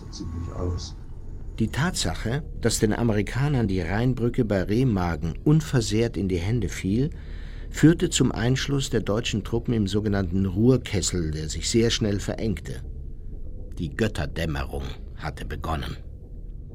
Die Tatsache, dass den Amerikanern die Rheinbrücke bei Remagen unversehrt in die Hände fiel, führte zum Einschluss der deutschen Truppen im sogenannten Ruhrkessel, der sich sehr schnell verengte. Die Götterdämmerung hatte begonnen.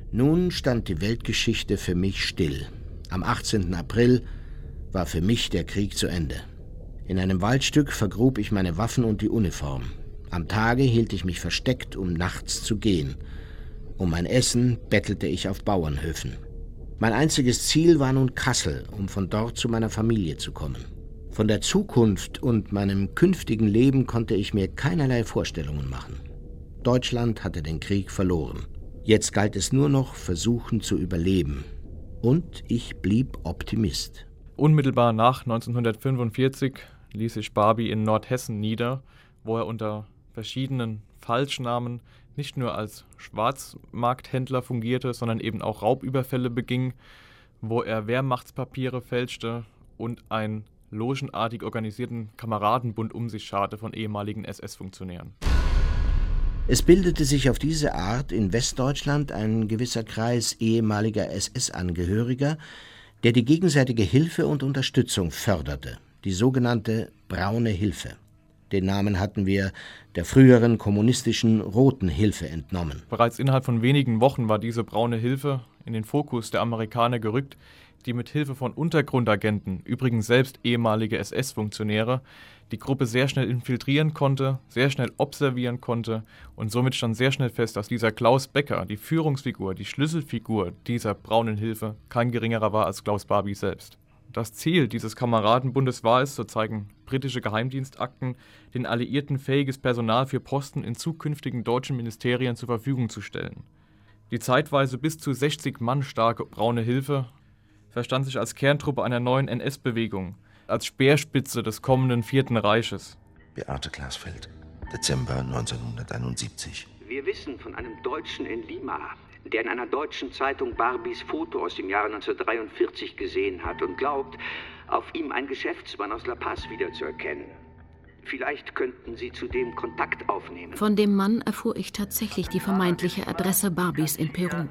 Nun stand die Weltgeschichte für mich still. Am 18. April war für mich der Krieg zu Ende. In einem Waldstück vergrub ich meine Waffen und die Uniform. Am Tage hielt ich mich versteckt, um nachts zu gehen. Um mein Essen bettelte ich auf Bauernhöfen. Mein einziges Ziel war nun Kassel, um von dort zu meiner Familie zu kommen. Von der Zukunft und meinem künftigen Leben konnte ich mir keinerlei Vorstellungen machen. Deutschland hatte den Krieg verloren. Jetzt galt es nur noch, versuchen zu überleben. Und ich blieb Optimist. Unmittelbar nach 1945 ließ sich Barbie in Nordhessen nieder, wo er unter verschiedenen Falschnamen nicht nur als Schwarzmarkthändler fungierte, sondern eben auch Raubüberfälle beging, wo er Wehrmachtspapiere fälschte und einen logenartig organisierten Kameradenbund um sich scharte von ehemaligen SS-Funktionären. Es bildete sich auf diese Art in Westdeutschland ein gewisser Kreis ehemaliger SS-Angehöriger, der die gegenseitige Hilfe und Unterstützung förderte, die sogenannte Braune Hilfe. Den Namen hatten wir der früheren kommunistischen Roten Hilfe entnommen. Bereits innerhalb von wenigen Wochen war diese Braune Hilfe in den Fokus der Amerikaner gerückt, die mit Hilfe von Untergrundagenten, übrigens selbst ehemalige SS-Funktionäre, die Gruppe sehr schnell infiltrieren konnte, sehr schnell observieren konnte und somit stand sehr schnell fest, dass dieser Klaus Becker, die Führungsfigur, die Schlüsselfigur dieser Braunen Hilfe, kein geringerer war als Klaus Barbie selbst. Das Ziel dieses Kameradenbundes war es, so zeigen britische Geheimdienstakten, den Alliierten fähiges Personal für Posten in zukünftigen deutschen Ministerien zur Verfügung zu stellen. Die zeitweise bis zu 60 Mann starke Braune Hilfe verstand sich als Kerntruppe einer neuen NS-Bewegung, als Speerspitze des kommenden Vierten Reiches. Beate Glasfeld, Dezember 1971. Wir wissen von einem Deutschen in Lima, der in einer deutschen Zeitung Barbies Foto aus dem Jahre 1943 gesehen hat und glaubt, auf ihm einen Geschäftsmann aus La Paz wiederzuerkennen. Vielleicht könnten Sie zudem Kontakt aufnehmen. Von dem Mann erfuhr ich tatsächlich die vermeintliche Adresse Barbies in Peru.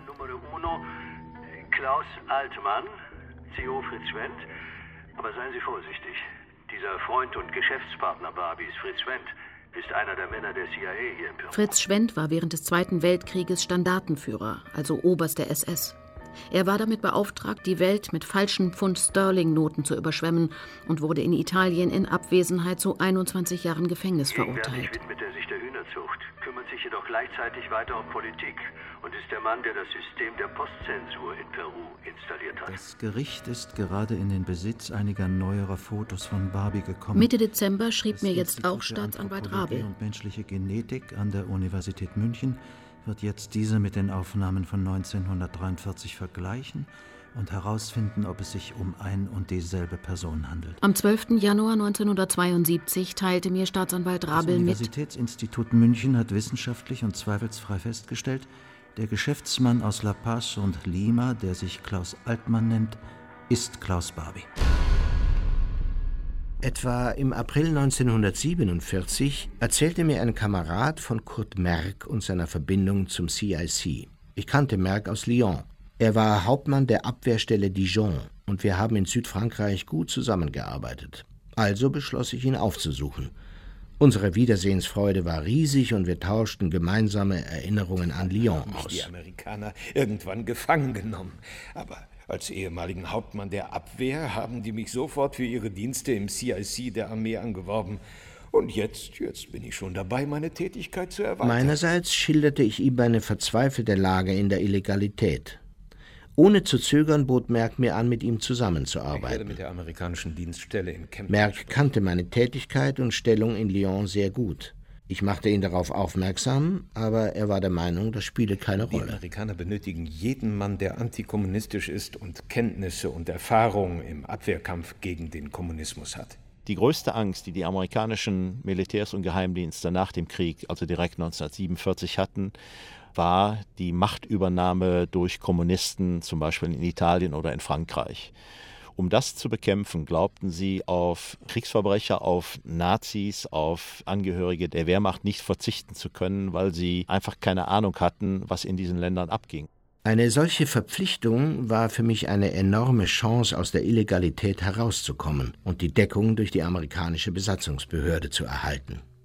Klaus Altmann, CO Fritz Schwendt. Aber seien Sie vorsichtig. Dieser Freund und Geschäftspartner Barbies, Fritz Schwendt, ist einer der Männer der CIA hier in Peru. Fritz Schwendt war während des Zweiten Weltkrieges Standartenführer, also Oberst der SS. Er war damit beauftragt, die Welt mit falschen Pfund-Sterling-Noten zu überschwemmen und wurde in Italien in Abwesenheit zu 21 Jahren Gefängnis verurteilt. Gegenwärtig widmet er sich der Hühnerzucht, kümmert sich jedoch gleichzeitig weiter um Politik und ist der Mann, der das System der Postzensur in Peru installiert hat. Das Gericht ist gerade in den Besitz einiger neuerer Fotos von Barbie gekommen. Mitte Dezember schrieb mir jetzt auch Staatsanwalt Rabel. Und menschliche Genetik an der Universität München wird jetzt diese mit den Aufnahmen von 1943 vergleichen und herausfinden, ob es sich um ein und dieselbe Person handelt. Am 12. Januar 1972 teilte mir Staatsanwalt Rabel mit: Das Universitätsinstitut München hat wissenschaftlich und zweifelsfrei festgestellt, der Geschäftsmann aus La Paz und Lima, der sich Klaus Altmann nennt, ist Klaus Barbie. Etwa im April 1947 erzählte mir ein Kamerad von Kurt Merck und seiner Verbindung zum CIC. Ich kannte Merck aus Lyon. Er war Hauptmann der Abwehrstelle Dijon und wir haben in Südfrankreich gut zusammengearbeitet. Also beschloss ich, ihn aufzusuchen. Unsere Wiedersehensfreude war riesig und wir tauschten gemeinsame Erinnerungen an Lyon aus. Die Amerikaner irgendwann gefangen genommen, aber als ehemaligen Hauptmann der Abwehr haben die mich sofort für ihre Dienste im CIC der Armee angeworben. Und jetzt bin ich schon dabei, meine Tätigkeit zu erweitern. Meinerseits schilderte ich ihm eine verzweifelte Lage in der Illegalität. Ohne zu zögern bot Merck mir an, mit ihm zusammenzuarbeiten. Ich werde mit der amerikanischen Dienststelle in Chemnitz. Merck kannte meine Tätigkeit und Stellung in Lyon sehr gut. Ich machte ihn darauf aufmerksam, aber er war der Meinung, das spiele keine Rolle. Die Amerikaner benötigen jeden Mann, der antikommunistisch ist und Kenntnisse und Erfahrung im Abwehrkampf gegen den Kommunismus hat. Die größte Angst, die die amerikanischen Militärs und Geheimdienste nach dem Krieg, also direkt 1947 hatten, war die Machtübernahme durch Kommunisten, zum Beispiel in Italien oder in Frankreich. Um das zu bekämpfen, glaubten sie auf Kriegsverbrecher, auf Nazis, auf Angehörige der Wehrmacht nicht verzichten zu können, weil sie einfach keine Ahnung hatten, was in diesen Ländern abging. Eine solche Verpflichtung war für mich eine enorme Chance, aus der Illegalität herauszukommen und die Deckung durch die amerikanische Besatzungsbehörde zu erhalten.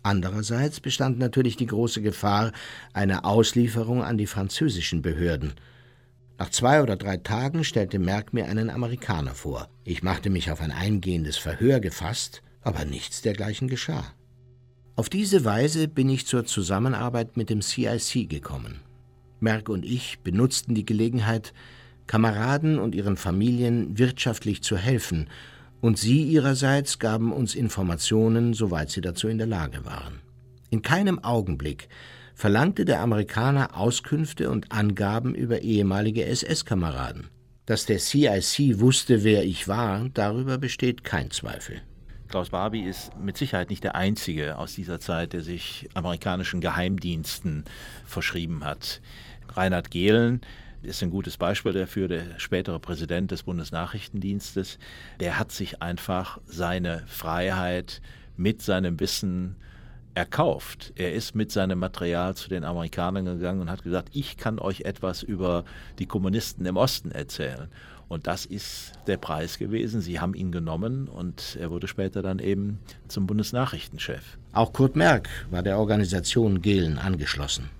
Andererseits bestand natürlich die große Gefahr einer Auslieferung an die französischen Behörden. Nach 2 oder 3 Tagen stellte Merck mir einen Amerikaner vor. Ich machte mich auf ein eingehendes Verhör gefasst, aber nichts dergleichen geschah. Auf diese Weise bin ich zur Zusammenarbeit mit dem CIC gekommen. Merck und ich benutzten die Gelegenheit, Kameraden und ihren Familien wirtschaftlich zu helfen, und sie ihrerseits gaben uns Informationen, soweit sie dazu in der Lage waren. In keinem Augenblick verlangte der Amerikaner Auskünfte und Angaben über ehemalige SS-Kameraden. Dass der CIC wusste, wer ich war, darüber besteht kein Zweifel. Klaus Barbie ist mit Sicherheit nicht der Einzige aus dieser Zeit, der sich amerikanischen Geheimdiensten verschrieben hat. Reinhard Gehlen ist ein gutes Beispiel dafür, der spätere Präsident des Bundesnachrichtendienstes. Der hat sich einfach seine Freiheit mit seinem Wissen erkauft. Er ist mit seinem Material zu den Amerikanern gegangen und hat gesagt, ich kann euch etwas über die Kommunisten im Osten erzählen. Und das ist der Preis gewesen. Sie haben ihn genommen und er wurde später dann eben zum Bundesnachrichtenchef. Auch Kurt Merck war der Organisation Gehlen angeschlossen.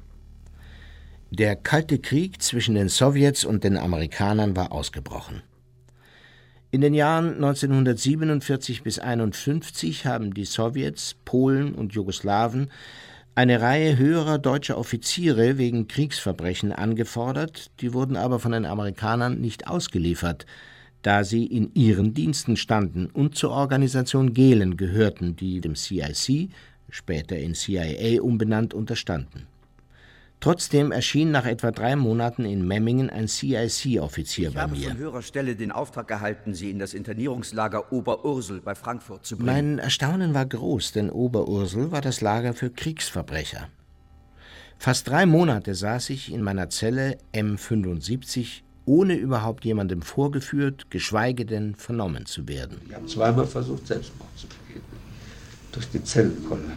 Der Kalte Krieg zwischen den Sowjets und den Amerikanern war ausgebrochen. In den Jahren 1947 bis 1951 haben die Sowjets, Polen und Jugoslawen eine Reihe höherer deutscher Offiziere wegen Kriegsverbrechen angefordert, die wurden aber von den Amerikanern nicht ausgeliefert, da sie in ihren Diensten standen und zur Organisation Gehlen gehörten, die dem CIC, später in CIA umbenannt, unterstanden. Trotzdem erschien nach etwa 3 Monaten in Memmingen ein CIC-Offizier bei mir. Ich habe von höherer Stelle den Auftrag erhalten, Sie in das Internierungslager Oberursel bei Frankfurt zu bringen. Mein Erstaunen war groß, denn Oberursel war das Lager für Kriegsverbrecher. Fast 3 Monate saß ich in meiner Zelle M75, ohne überhaupt jemandem vorgeführt, geschweige denn vernommen zu werden. Ich habe 2-mal versucht, Selbstmord zu begehen. Durch die Zellenkolle.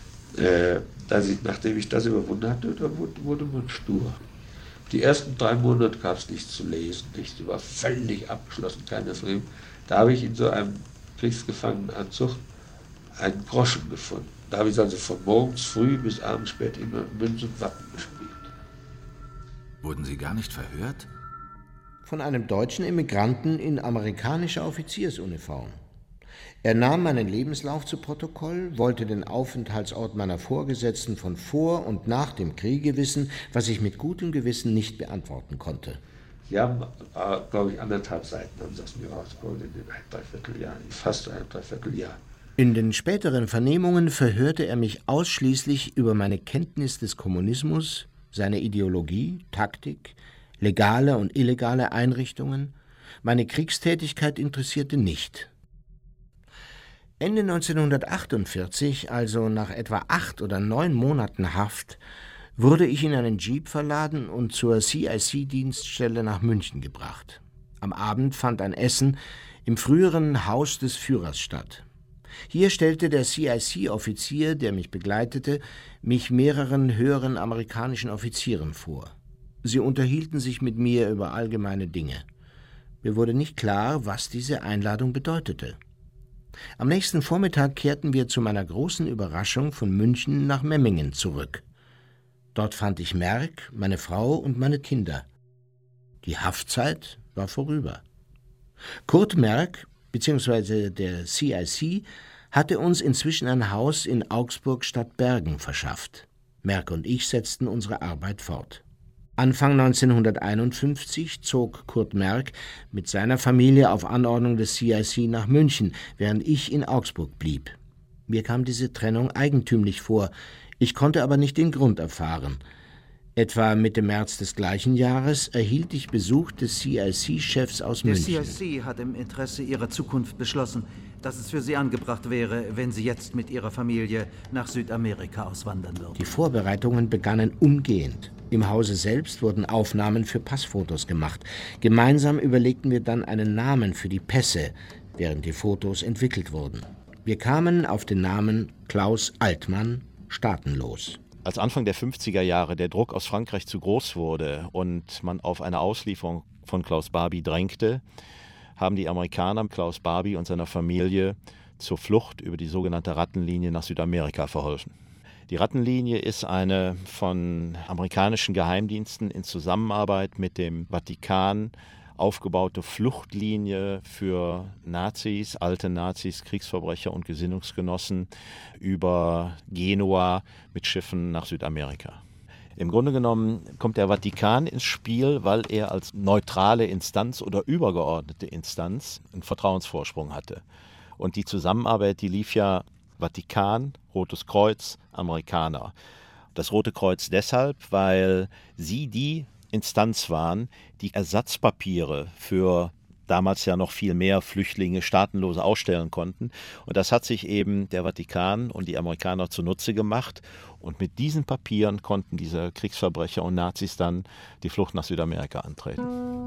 Nachdem ich das überwunden hatte, da wurde man stur. Die ersten 3 Monate gab es nichts zu lesen, nichts. Ich war völlig abgeschlossen, keiner von ihm. Da habe ich in so einem Kriegsgefangenenanzug einen Groschen gefunden. Da habe ich also von morgens früh bis abends spät immer Münz und Wappen gespielt. Wurden Sie gar nicht verhört? Von einem deutschen Immigranten in amerikanischer Offiziersuniform. Er nahm meinen Lebenslauf zu Protokoll, wollte den Aufenthaltsort meiner Vorgesetzten von vor und nach dem Kriege wissen, was ich mit gutem Gewissen nicht beantworten konnte. Sie haben, glaube ich, 1,5 Seiten haben das mir rausgeholt in dem Dreivierteljahr, fast ein Dreivierteljahr. In den späteren Vernehmungen verhörte er mich ausschließlich über meine Kenntnis des Kommunismus, seine Ideologie, Taktik, legale und illegale Einrichtungen. Meine Kriegstätigkeit interessierte nicht. Ende 1948, also nach etwa 8 oder 9 Monaten Haft, wurde ich in einen Jeep verladen und zur CIC-Dienststelle nach München gebracht. Am Abend fand ein Essen im früheren Haus des Führers statt. Hier stellte der CIC-Offizier, der mich begleitete, mich mehreren höheren amerikanischen Offizieren vor. Sie unterhielten sich mit mir über allgemeine Dinge. Mir wurde nicht klar, was diese Einladung bedeutete. Am nächsten Vormittag kehrten wir zu meiner großen Überraschung von München nach Memmingen zurück. Dort fand ich Merck, meine Frau und meine Kinder. Die Haftzeit war vorüber. Kurt Merck bzw. der CIC hatte uns inzwischen ein Haus in Augsburg-Stadtbergen verschafft. Merck und ich setzten unsere Arbeit fort. Anfang 1951 zog Kurt Merck mit seiner Familie auf Anordnung des CIC nach München, während ich in Augsburg blieb. Mir kam diese Trennung eigentümlich vor, ich konnte aber nicht den Grund erfahren. Etwa Mitte März des gleichen Jahres erhielt ich Besuch des CIC-Chefs aus München. Der CIC hat im Interesse Ihrer Zukunft beschlossen, dass es für Sie angebracht wäre, wenn Sie jetzt mit Ihrer Familie nach Südamerika auswandern würden. Die Vorbereitungen begannen umgehend. Im Hause selbst wurden Aufnahmen für Passfotos gemacht. Gemeinsam überlegten wir dann einen Namen für die Pässe, während die Fotos entwickelt wurden. Wir kamen auf den Namen Klaus Altmann, staatenlos. Als Anfang der 50er Jahre der Druck aus Frankreich zu groß wurde und man auf eine Auslieferung von Klaus Barbie drängte, haben die Amerikaner Klaus Barbie und seiner Familie zur Flucht über die sogenannte Rattenlinie nach Südamerika verholfen. Die Rattenlinie ist eine von amerikanischen Geheimdiensten in Zusammenarbeit mit dem Vatikan aufgebaute Fluchtlinie für Nazis, alte Nazis, Kriegsverbrecher und Gesinnungsgenossen über Genua mit Schiffen nach Südamerika. Im Grunde genommen kommt der Vatikan ins Spiel, weil er als neutrale Instanz oder übergeordnete Instanz einen Vertrauensvorsprung hatte. Und die Zusammenarbeit, die lief ja Vatikan, Rotes Kreuz, Amerikaner. Das Rote Kreuz deshalb, weil sie die Instanz waren, die Ersatzpapiere für damals ja noch viel mehr Flüchtlinge, Staatenlose ausstellen konnten. Und das hat sich eben der Vatikan und die Amerikaner zunutze gemacht. Und mit diesen Papieren konnten diese Kriegsverbrecher und Nazis dann die Flucht nach Südamerika antreten.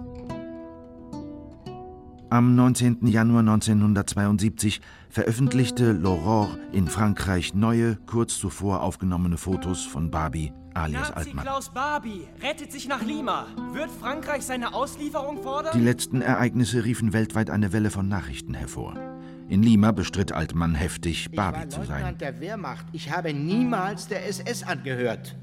Am 19. Januar 1972 veröffentlichte L'Aurore in Frankreich neue, kurz zuvor aufgenommene Fotos von Barbie alias Altmann. Klaus Barbie rettet sich nach Lima. Wird Frankreich seine Auslieferung fordern? Die letzten Ereignisse riefen weltweit eine Welle von Nachrichten hervor. In Lima bestritt Altmann heftig, Barbie zu sein. Ich war Leutnant der Wehrmacht. Ich habe niemals der SS angehört.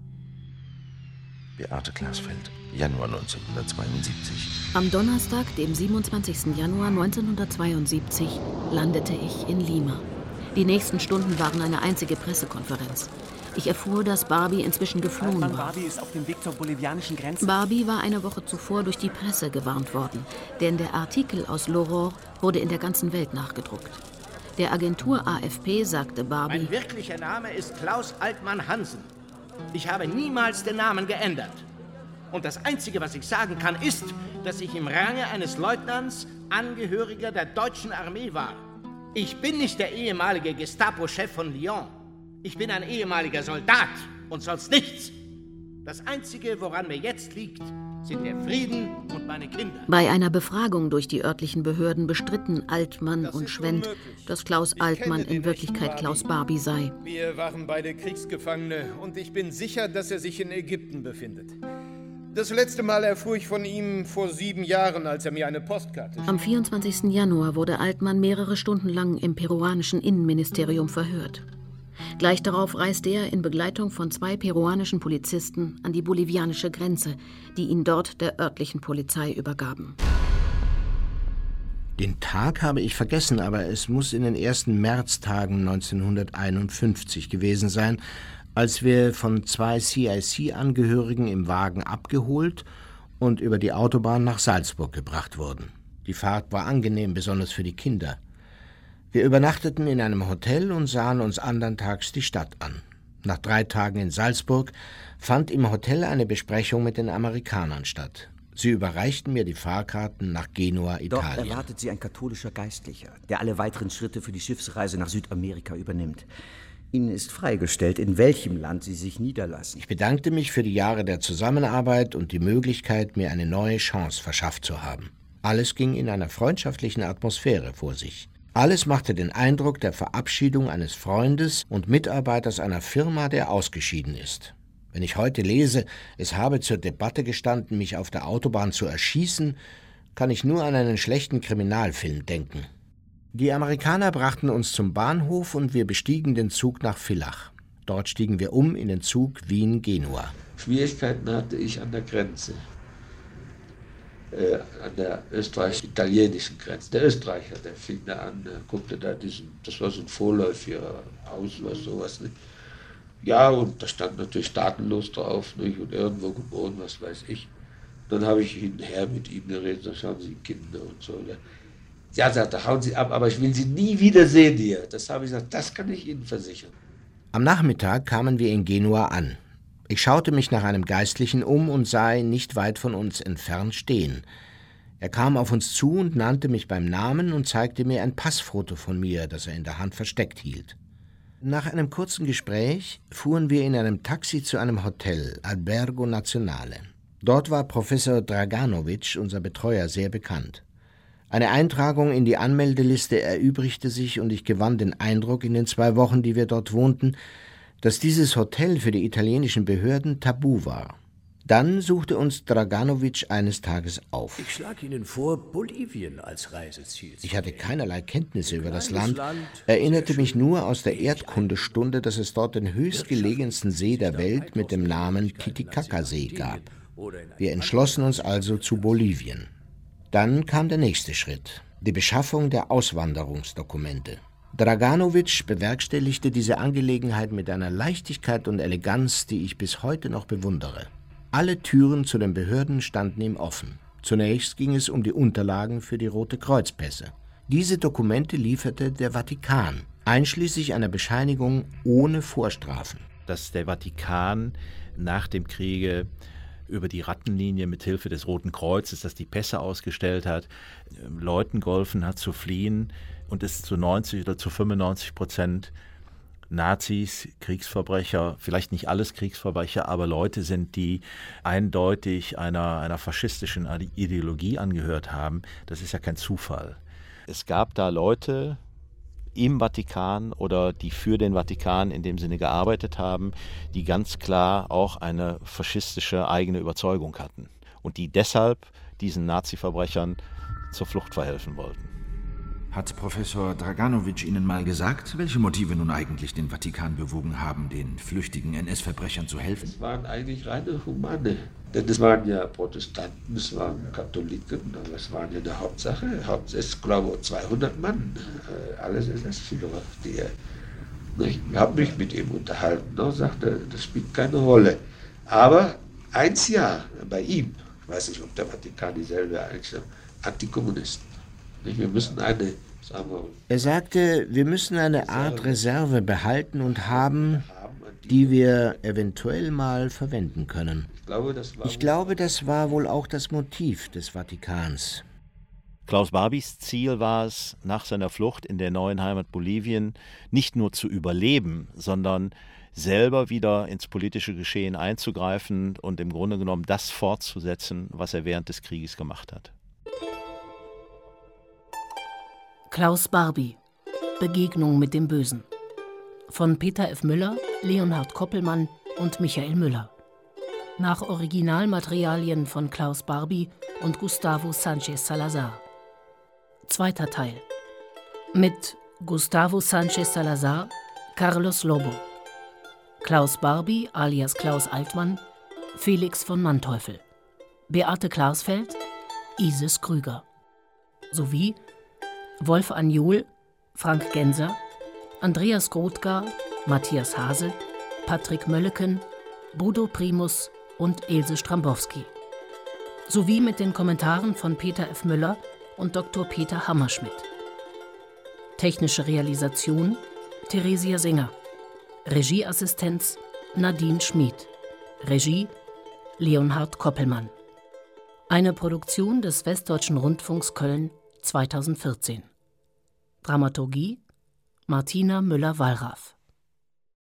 Beate Glasfeld, Januar 1972. Am Donnerstag, dem 27. Januar 1972, landete ich in Lima. Die nächsten Stunden waren eine einzige Pressekonferenz. Ich erfuhr, dass Barbie inzwischen geflohen war. Barbie ist auf dem Weg zur bolivianischen Grenze. Barbie war eine Woche zuvor durch die Presse gewarnt worden, denn der Artikel aus L'Aurore wurde in der ganzen Welt nachgedruckt. Der Agentur AFP sagte Barbie: Mein wirklicher Name ist Klaus Altmann Hansen. Ich habe niemals den Namen geändert. Und das Einzige, was ich sagen kann, ist, dass ich im Range eines Leutnants Angehöriger der deutschen Armee war. Ich bin nicht der ehemalige Gestapo-Chef von Lyon. Ich bin ein ehemaliger Soldat und sonst nichts. Das Einzige, woran mir jetzt liegt, sind der Frieden und meine Kinder. Bei einer Befragung durch die örtlichen Behörden bestritten Altmann und Schwendt, dass Klaus Altmann in Wirklichkeit Klaus Barbie sei. Wir waren beide Kriegsgefangene und ich bin sicher, dass er sich in Ägypten befindet. Das letzte Mal erfuhr ich von ihm vor 7 Jahren, als er mir eine Postkarte schrieb. Am 24. Januar wurde Altmann mehrere Stunden lang im peruanischen Innenministerium verhört. Gleich darauf reiste er in Begleitung von 2 peruanischen Polizisten an die bolivianische Grenze, die ihn dort der örtlichen Polizei übergaben. Den Tag habe ich vergessen, aber es muss in den ersten Märztagen 1951 gewesen sein, als wir von 2 CIC-Angehörigen im Wagen abgeholt und über die Autobahn nach Salzburg gebracht wurden. Die Fahrt war angenehm, besonders für die Kinder. Wir übernachteten in einem Hotel und sahen uns andern Tags die Stadt an. Nach 3 Tagen in Salzburg fand im Hotel eine Besprechung mit den Amerikanern statt. Sie überreichten mir die Fahrkarten nach Genua, Italien. Dort erwartet sie ein katholischer Geistlicher, der alle weiteren Schritte für die Schiffsreise nach Südamerika übernimmt. Ihnen ist freigestellt, in welchem Land Sie sich niederlassen. Ich bedankte mich für die Jahre der Zusammenarbeit und die Möglichkeit, mir eine neue Chance verschafft zu haben. Alles ging in einer freundschaftlichen Atmosphäre vor sich. Alles machte den Eindruck der Verabschiedung eines Freundes und Mitarbeiters einer Firma, der ausgeschieden ist. Wenn ich heute lese, es habe zur Debatte gestanden, mich auf der Autobahn zu erschießen, kann ich nur an einen schlechten Kriminalfilm denken. Die Amerikaner brachten uns zum Bahnhof und wir bestiegen den Zug nach Villach. Dort stiegen wir um in den Zug Wien-Genua. Schwierigkeiten hatte ich an der Grenze, an der österreichisch-italienischen Grenze. Der Österreicher, der fing da an, guckte da das war so ein vorläufiger Haus oder sowas. Nicht? Ja, und da stand natürlich staatenlos drauf, nicht? Und irgendwo geboren, was weiß ich. Dann habe ich hinher mit ihm geredet, da schauen Sie Kinder und so. Ja, sagte, hauen Sie ab, aber ich will Sie nie wiedersehen hier. Das habe ich gesagt, das kann ich Ihnen versichern. Am Nachmittag kamen wir in Genua an. Ich schaute mich nach einem Geistlichen um und sah ihn nicht weit von uns entfernt stehen. Er kam auf uns zu und nannte mich beim Namen und zeigte mir ein Passfoto von mir, das er in der Hand versteckt hielt. Nach einem kurzen Gespräch fuhren wir in einem Taxi zu einem Hotel, Albergo Nazionale. Dort war Professor Draganovic, unser Betreuer, sehr bekannt. Eine Eintragung in die Anmeldeliste erübrigte sich und ich gewann den Eindruck in den 2 Wochen, die wir dort wohnten, dass dieses Hotel für die italienischen Behörden tabu war. Dann suchte uns Draganovic eines Tages auf. Ich schlage Ihnen vor, Bolivien als Reiseziel zu Ich hatte keinerlei Kenntnisse über das Land, erinnerte mich nur aus der Erdkundestunde, dass es dort den höchstgelegensten See der Welt mit dem Namen Titicaca-See gab. Wir entschlossen uns also zu Bolivien. Dann kam der nächste Schritt, die Beschaffung der Auswanderungsdokumente. Draganovic bewerkstelligte diese Angelegenheit mit einer Leichtigkeit und Eleganz, die ich bis heute noch bewundere. Alle Türen zu den Behörden standen ihm offen. Zunächst ging es um die Unterlagen für die Rote-Kreuz-Pässe. Diese Dokumente lieferte der Vatikan, einschließlich einer Bescheinigung ohne Vorstrafen. Dass der Vatikan nach dem Kriege über die Rattenlinie mit Hilfe des Roten Kreuzes, das die Pässe ausgestellt hat, Leuten geholfen hat zu fliehen und es zu 90 oder zu 95% Nazis, Kriegsverbrecher, vielleicht nicht alles Kriegsverbrecher, aber Leute sind, die eindeutig einer faschistischen Ideologie angehört haben. Das ist ja kein Zufall. Es gab da Leute im Vatikan oder die für den Vatikan in dem Sinne gearbeitet haben, die ganz klar auch eine faschistische eigene Überzeugung hatten und die deshalb diesen Nazi-Verbrechern zur Flucht verhelfen wollten. Hat Professor Draganovic Ihnen mal gesagt, welche Motive nun eigentlich den Vatikan bewogen haben, den flüchtigen NS-Verbrechern zu helfen? Es waren eigentlich reine Humane. Denn es waren ja Protestanten, es waren Katholiken, aber es waren ja die Hauptsache. Ich glaube 200 Mann, alles SS-Führer. Ich habe mich mit ihm unterhalten und sagte, das spielt keine Rolle. Aber eins ja, bei ihm, ich weiß nicht, ob der Vatikan dieselbe Einstellung, Antikommunisten. Wir müssen Er sagte, wir müssen eine Art Reserve behalten und haben, die wir eventuell mal verwenden können. Ich glaube, das war wohl auch das Motiv des Vatikans. Klaus Barbys Ziel war es, nach seiner Flucht in der neuen Heimat Bolivien nicht nur zu überleben, sondern selber wieder ins politische Geschehen einzugreifen und im Grunde genommen das fortzusetzen, was er während des Krieges gemacht hat. Klaus Barbie, Begegnung mit dem Bösen. Von Peter F. Müller, Leonhard Koppelmann und Michael Müller. Nach Originalmaterialien von Klaus Barbie und Gustavo Sanchez Salazar. Zweiter Teil. Mit Gustavo Sanchez Salazar, Carlos Lobo. Klaus Barbie alias Klaus Altmann, Felix von Manteuffel. Beate Klarsfeld, Isis Krüger. Sowie Wolf Anjol, Frank Genser, Andreas Grothgar, Matthias Hase, Patrick Mölleken, Bodo Primus und Ilse Strambowski. Sowie mit den Kommentaren von Peter F. Müller und Dr. Peter Hammerschmidt. Technische Realisation Theresia Singer. Regieassistenz Nadine Schmid. Regie Leonhard Koppelmann. Eine Produktion des Westdeutschen Rundfunks Köln 2014. Dramaturgie Martina Müller-Wallraff.